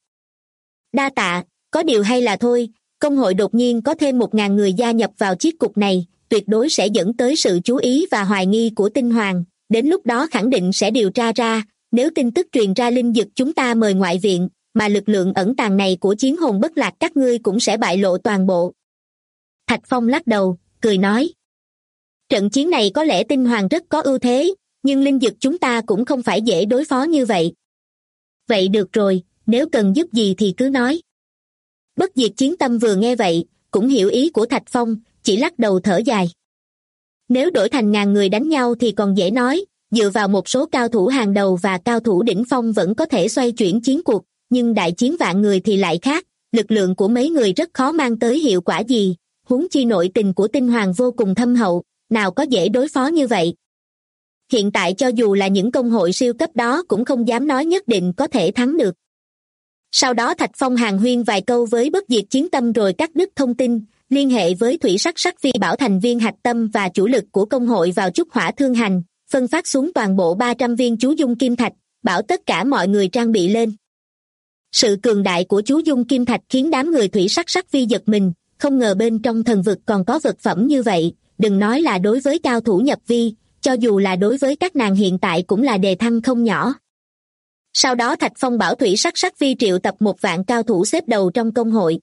Đa tạ, có điều hay là thôi, công hội đột nhiên có thêm 1000 người gia nhập vào chiếc cục này, tuyệt đối sẽ dẫn tới sự chú ý và hoài nghi của Tinh Hoàng, đến lúc đó khẳng định sẽ điều tra ra, nếu tin tức truyền ra Linh Dực chúng ta mời ngoại viện, mà lực lượng ẩn tàng này của Chiến Hồn Bất Lạc các ngươi cũng sẽ bại lộ toàn bộ. Thạch Phong lắc đầu, cười nói. Trận chiến này có lẽ Tinh Hoàng rất có ưu thế, nhưng Linh Dực chúng ta cũng không phải dễ đối phó như vậy. Vậy được rồi, nếu cần giúp gì thì cứ nói. Bất Diệt Chiến Tâm vừa nghe vậy, cũng hiểu ý của Thạch Phong, chỉ lắc đầu thở dài. Nếu đổi thành 1000 người đánh nhau thì còn dễ nói, dựa vào một số cao thủ hàng đầu và cao thủ đỉnh phong vẫn có thể xoay chuyển chiến cuộc, nhưng đại chiến vạn người thì lại khác, lực lượng của mấy người rất khó mang tới hiệu quả gì, huống chi nội tình của Tinh Hoàng vô cùng thâm hậu, nào có dễ đối phó như vậy. Hiện tại cho dù là những công hội siêu cấp đó cũng không dám nói nhất định có thể thắng được. Sau đó Thạch Phong hàn huyên vài câu với Bất Diệt Chiến Tâm rồi cắt đứt thông tin, liên hệ với Thủy Sắc Sắc Phi bảo thành viên hạch tâm và chủ lực của công hội vào Trúc Hỏa Thương Hành, phân phát xuống toàn bộ 300 viên chú dung kim thạch, bảo tất cả mọi người trang bị lên. Sự cường đại của chú dung kim thạch khiến đám người Thủy Sắc Sắc Phi giật mình, không ngờ bên trong thần vực còn có vật phẩm như vậy, đừng nói là đối với cao thủ nhập vi, cho dù là đối với các nàng hiện tại cũng là đề thăng không nhỏ. Sau đó Thạch Phong bảo Thủy Sắc Sắc Phi triệu tập 1 vạn cao thủ xếp đầu trong công hội.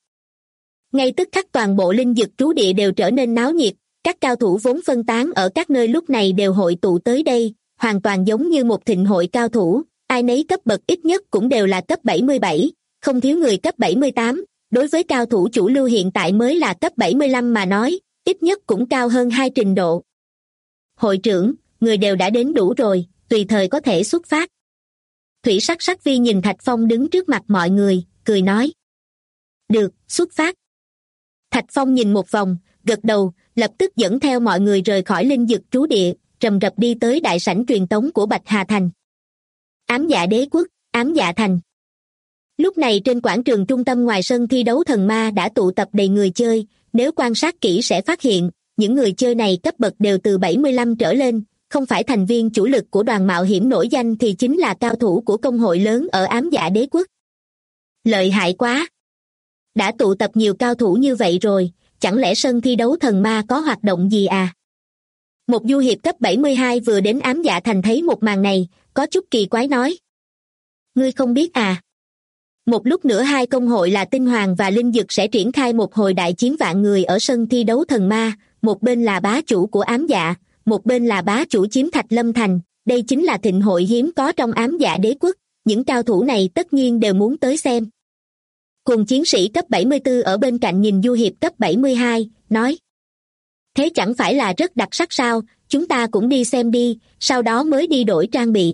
Ngay tức khắc toàn bộ Linh Dực trú địa đều trở nên náo nhiệt, các cao thủ vốn phân tán ở các nơi lúc này đều hội tụ tới đây, hoàn toàn giống như một thịnh hội cao thủ, ai nấy cấp bậc ít nhất cũng đều là cấp 77, không thiếu người cấp 78, đối với cao thủ chủ lưu hiện tại mới là cấp 75 mà nói, ít nhất cũng cao hơn 2 trình độ. Hội trưởng, người đều đã đến đủ rồi, tùy thời có thể xuất phát. Thủy Sắc Sắc Vi nhìn Thạch Phong đứng trước mặt mọi người, cười nói. Được, xuất phát. Thạch Phong nhìn một vòng, gật đầu, lập tức dẫn theo mọi người rời khỏi Linh Dực trú địa, rầm rập đi tới đại sảnh truyền tống của Bạch Hà Thành. Ám Dạ Đế quốc, Ám Dạ Thành. Lúc này trên quảng trường trung tâm ngoài sân thi đấu thần ma đã tụ tập đầy người chơi, nếu quan sát kỹ sẽ phát hiện, những người chơi này cấp bậc đều từ 75 trở lên, không phải thành viên chủ lực của đoàn mạo hiểm nổi danh thì chính là cao thủ của công hội lớn ở Ám Dạ Đế quốc. Lợi hại quá! Đã tụ tập nhiều cao thủ như vậy rồi, chẳng lẽ sân thi đấu thần ma có hoạt động gì à? Một du hiệp cấp 72 vừa đến Ám Dạ Thành thấy một màn này, có chút kỳ quái nói. Ngươi không biết à? Một lúc nữa hai công hội là Tinh Hoàng và Linh Dực sẽ triển khai một hồi đại chiến vạn người ở sân thi đấu thần ma, một bên là bá chủ của Ám Dạ, một bên là bá chủ chiếm Thạch Lâm Thành, đây chính là thịnh hội hiếm có trong Ám Dạ Đế quốc, những cao thủ này tất nhiên đều muốn tới xem. Cùng chiến sĩ cấp 74 ở bên cạnh nhìn du hiệp cấp 72, nói. Thế chẳng phải là rất đặc sắc sao, chúng ta cũng đi xem đi, sau đó mới đi đổi trang bị.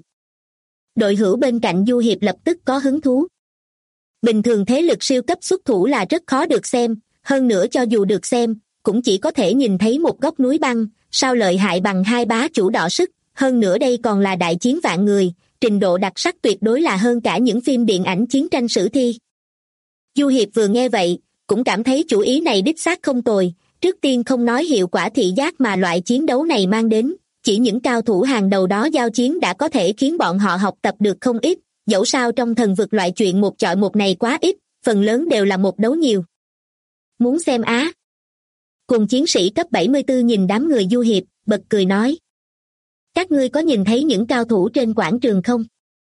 Đội hữu bên cạnh du hiệp lập tức có hứng thú. Bình thường thế lực siêu cấp xuất thủ là rất khó được xem, hơn nữa cho dù được xem, cũng chỉ có thể nhìn thấy một góc núi băng, sao lợi hại bằng hai bá chủ đọ sức, hơn nữa đây còn là đại chiến vạn người, trình độ đặc sắc tuyệt đối là hơn cả những phim điện ảnh chiến tranh sử thi. Du Hiệp vừa nghe vậy, cũng cảm thấy chủ ý này đích xác không tồi, trước tiên không nói hiệu quả thị giác mà loại chiến đấu này mang đến, chỉ những cao thủ hàng đầu đó giao chiến đã có thể khiến bọn họ học tập được không ít, dẫu sao trong thần vực loại chuyện một chọi một này quá ít, phần lớn đều là một đấu nhiều. Muốn xem á? Cùng chiến sĩ cấp 74 nhìn đám người Du Hiệp, bật cười nói. Các ngươi có nhìn thấy những cao thủ trên quảng trường không?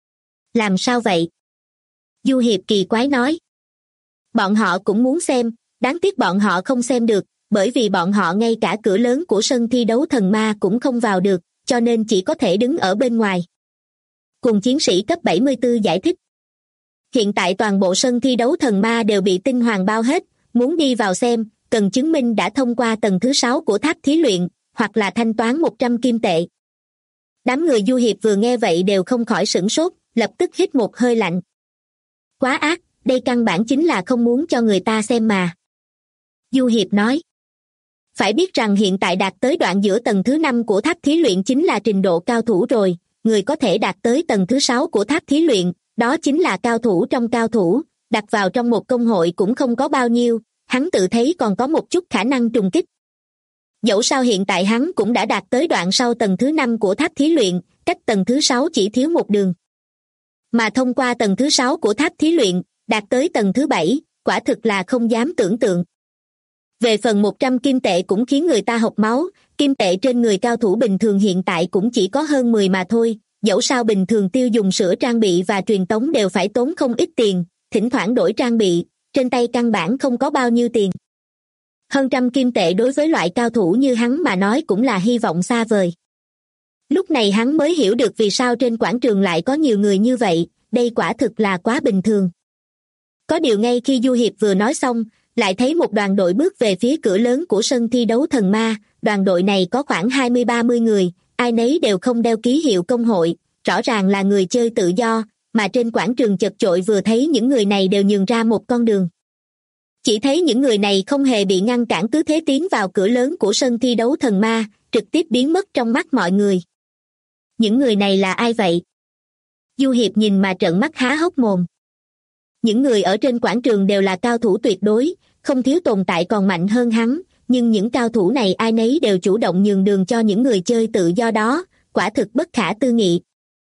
Làm sao vậy? Du Hiệp kỳ quái nói. Bọn họ cũng muốn xem, đáng tiếc bọn họ không xem được, bởi vì bọn họ ngay cả cửa lớn của sân thi đấu thần ma cũng không vào được, cho nên chỉ có thể đứng ở bên ngoài. Cùng chiến sĩ cấp 74 giải thích. Hiện tại toàn bộ sân thi đấu thần ma đều bị tinh hoàng bao hết, muốn đi vào xem, cần chứng minh đã thông qua tầng thứ 6 của tháp thí luyện, hoặc là thanh toán 100 kim tệ. Đám người Du Hiệp vừa nghe vậy đều không khỏi sửng sốt, lập tức hít một hơi lạnh. Quá ác, đây căn bản chính là không muốn cho người ta xem mà. Du Hiệp nói. Phải biết rằng hiện tại đạt tới đoạn giữa tầng thứ 5 của tháp thí luyện chính là trình độ cao thủ rồi, người có thể đạt tới tầng thứ 6 của tháp thí luyện, đó chính là cao thủ trong cao thủ, đặt vào trong một công hội cũng không có bao nhiêu, hắn tự thấy còn có một chút khả năng trùng kích. Dẫu sao hiện tại hắn cũng đã đạt tới đoạn sau tầng thứ 5 của tháp thí luyện, cách tầng thứ 6 chỉ thiếu một đường. Mà thông qua tầng thứ 6 của tháp thí luyện, đạt tới tầng thứ 7, quả thực là không dám tưởng tượng. Về phần 100 kim tệ cũng khiến người ta hộc máu, kim tệ trên người cao thủ bình thường hiện tại cũng chỉ có hơn 10 mà thôi, dẫu sao bình thường tiêu dùng sửa trang bị và truyền tống đều phải tốn không ít tiền, thỉnh thoảng đổi trang bị, trên tay căn bản không có bao nhiêu tiền. Hơn trăm kim tệ đối với loại cao thủ như hắn mà nói cũng là hy vọng xa vời. Lúc này hắn mới hiểu được vì sao trên quảng trường lại có nhiều người như vậy, đây quả thực là quá bình thường. Có điều ngay khi Du Hiệp vừa nói xong, lại thấy một đoàn đội bước về phía cửa lớn của sân thi đấu thần ma, đoàn đội này có khoảng 20-30 người, ai nấy đều không đeo ký hiệu công hội, rõ ràng là người chơi tự do, mà trên quảng trường chật chội vừa thấy những người này đều nhường ra một con đường. Chỉ thấy những người này không hề bị ngăn cản cứ thế tiến vào cửa lớn của sân thi đấu thần ma, trực tiếp biến mất trong mắt mọi người. Những người này là ai vậy? Du Hiệp nhìn mà trợn mắt há hốc mồm. Những người ở trên quảng trường đều là cao thủ tuyệt đối, không thiếu tồn tại còn mạnh hơn hắn, nhưng những cao thủ này ai nấy đều chủ động nhường đường cho những người chơi tự do đó, quả thực bất khả tư nghị.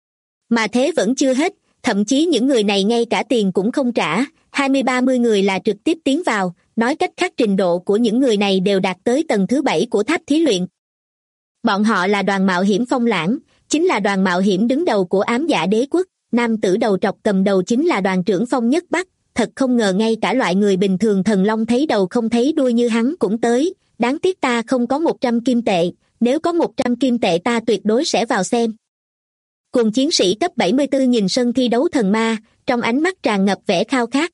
Mà thế vẫn chưa hết, thậm chí những người này ngay cả tiền cũng không trả, 20-30 người là trực tiếp tiến vào, nói cách khác trình độ của những người này đều đạt tới tầng thứ 7 của tháp thí luyện. Bọn họ là đoàn mạo hiểm Phong Lãng, chính là đoàn mạo hiểm đứng đầu của Ám Dạ Đế Quốc, nam tử đầu trọc cầm đầu chính là đoàn trưởng Phong Nhất Bắc, thật không ngờ ngay cả loại người bình thường thần long thấy đầu không thấy đuôi như hắn cũng tới, đáng tiếc ta không có 100 kim tệ, nếu có 100 kim tệ ta tuyệt đối sẽ vào xem. Cùng chiến sĩ cấp 74 nhìn sân thi đấu thần ma, trong ánh mắt tràn ngập vẻ khao khát.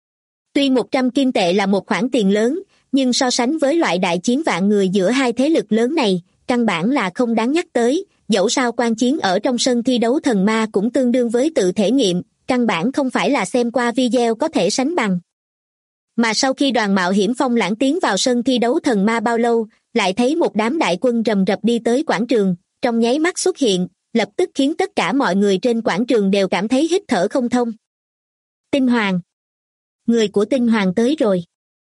Tuy 100 kim tệ là một khoản tiền lớn, nhưng so sánh với loại đại chiến vạn người giữa hai thế lực lớn này, căn bản là không đáng nhắc tới, dẫu sao quan chiến ở trong sân thi đấu thần ma cũng tương đương với tự thể nghiệm, căn bản không phải là xem qua video có thể sánh bằng. Mà sau khi đoàn mạo hiểm Phong Lãng tiến vào sân thi đấu thần ma bao lâu, lại thấy một đám đại quân rầm rập đi tới quảng trường, trong nháy mắt xuất hiện, lập tức khiến tất cả mọi người trên quảng trường đều cảm thấy hít thở không thông. Tinh Hoàng. Người của Tinh Hoàng tới rồi.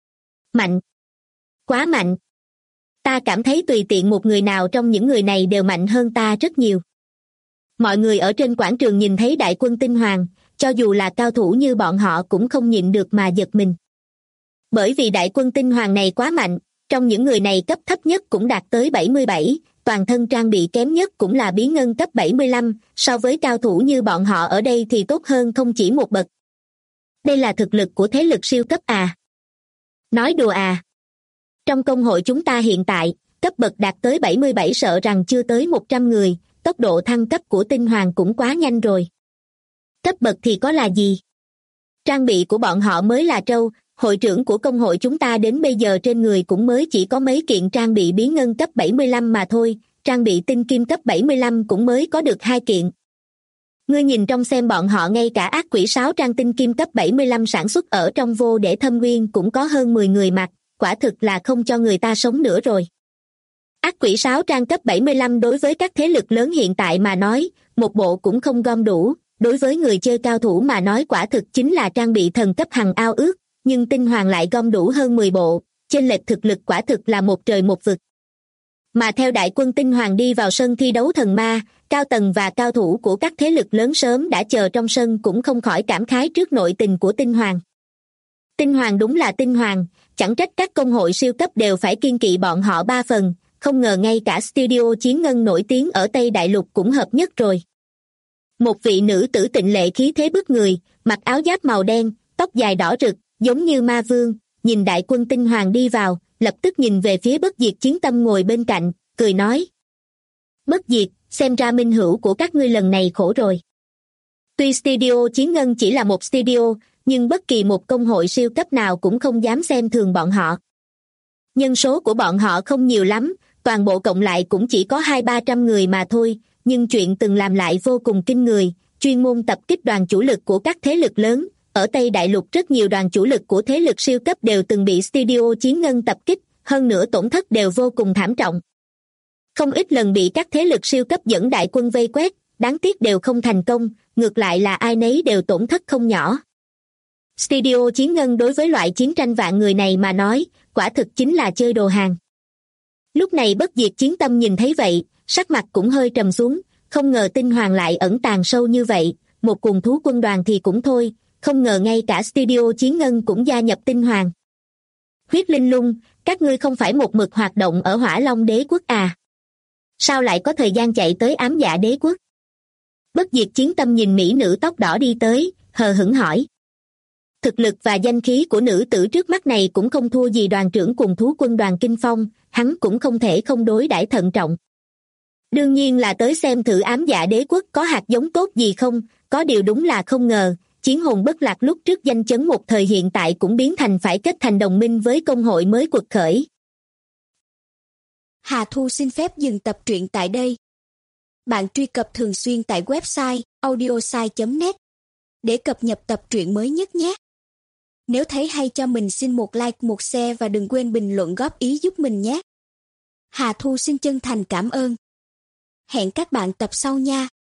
Mạnh. Quá mạnh. Ta cảm thấy tùy tiện một người nào trong những người này đều mạnh hơn ta rất nhiều. Mọi người ở trên quảng trường nhìn thấy đại quân Tinh Hoàng, cho dù là cao thủ như bọn họ cũng không nhịn được mà giật mình. Bởi vì đại quân Tinh Hoàng này quá mạnh, trong những người này cấp thấp nhất cũng đạt tới 77, toàn thân trang bị kém nhất cũng là bí ngân cấp 75, so với cao thủ như bọn họ ở đây thì tốt hơn không chỉ một bậc. Đây là thực lực của thế lực siêu cấp à? Nói đùa à? Trong công hội chúng ta hiện tại, cấp bậc đạt tới 77 sợ rằng chưa tới 100 người, tốc độ thăng cấp của Tinh Hoàng cũng quá nhanh rồi. Cấp bậc thì có là gì? Trang bị của bọn họ mới là trâu, hội trưởng của công hội chúng ta đến bây giờ trên người cũng mới chỉ có mấy kiện trang bị bí ngân cấp 75 mà thôi, trang bị tinh kim cấp 75 cũng mới có được 2 kiện. Ngươi nhìn trong xem bọn họ ngay cả ác quỷ 6 trang tinh kim cấp 75 sản xuất ở trong vô để thâm nguyên cũng có hơn 10 người mặc, quả thực là không cho người ta sống nữa rồi. Ác quỷ 6 trang cấp 75 đối với các thế lực lớn hiện tại mà nói, một bộ cũng không gom đủ, đối với người chơi cao thủ mà nói quả thực chính là trang bị thần cấp hằng ao ước, nhưng tinh hoàng lại gom đủ hơn 10 bộ, chênh lệch thực lực quả thực là một trời một vực. Mà theo đại quân tinh hoàng đi vào sân thi đấu thần ma, cao tầng và cao thủ của các thế lực lớn sớm đã chờ trong sân cũng không khỏi cảm khái trước nội tình của tinh hoàng. Tinh hoàng đúng là tinh hoàng, chẳng trách các công hội siêu cấp đều phải kiêng kỵ bọn họ 3 phần, không ngờ ngay cả studio chiến ngân nổi tiếng ở Tây Đại Lục cũng hợp nhất rồi. Một vị nữ tử tịnh lệ khí thế bức người, mặc áo giáp màu đen, tóc dài đỏ rực, giống như ma vương, nhìn đại quân tinh hoàng đi vào, lập tức nhìn về phía Bất Diệt Chiến Tâm ngồi bên cạnh, cười nói. Bất Diệt, xem ra minh hữu của các ngươi lần này khổ rồi. Tuy studio chiến ngân chỉ là một studio, nhưng bất kỳ một công hội siêu cấp nào cũng không dám xem thường bọn họ. Nhân số của bọn họ không nhiều lắm, toàn bộ cộng lại cũng chỉ có 200-300 người mà thôi, nhưng chuyện từng làm lại vô cùng kinh người, chuyên môn tập kích đoàn chủ lực của các thế lực lớn. Ở Tây Đại Lục rất nhiều đoàn chủ lực của thế lực siêu cấp đều từng bị studio chiến ngân tập kích, hơn nữa tổn thất đều vô cùng thảm trọng. Không ít lần bị các thế lực siêu cấp dẫn đại quân vây quét, đáng tiếc đều không thành công, ngược lại là ai nấy đều tổn thất không nhỏ. Studio chiến ngân đối với loại chiến tranh vạn người này mà nói, quả thực chính là chơi đồ hàng. Lúc này Bất Diệt Chiến Tâm nhìn thấy vậy, sắc mặt cũng hơi trầm xuống, không ngờ tinh hoàng lại ẩn tàng sâu như vậy, một cuồng thú quân đoàn thì cũng thôi, không ngờ ngay cả studio chiến ngân cũng gia nhập tinh hoàng. Huyết Linh Lung, các ngươi không phải một mực hoạt động ở Hỏa Long Đế Quốc à? Sao lại có thời gian chạy tới Ám Dạ Đế Quốc? Bất Diệt Chiến Tâm nhìn mỹ nữ tóc đỏ đi tới, hờ hững hỏi. Thực lực và danh khí của nữ tử trước mắt này cũng không thua gì đoàn trưởng cùng thú quân đoàn Kinh Phong, hắn cũng không thể không đối đãi thận trọng. Đương nhiên là tới xem thử Ám Dạ Đế Quốc có hạt giống tốt gì không, có điều đúng là không ngờ, Chiến Hồn Bất Lạc lúc trước danh chấn một thời hiện tại cũng biến thành phải kết thành đồng minh với công hội mới quật khởi. Hà Thu xin phép dừng tập truyện tại đây. Bạn truy cập thường xuyên tại website audiosai.net để cập nhật tập truyện mới nhất nhé. Nếu thấy hay cho mình xin một like, một share và đừng quên bình luận góp ý giúp mình nhé. Hà Thu xin chân thành cảm ơn. Hẹn các bạn tập sau nha.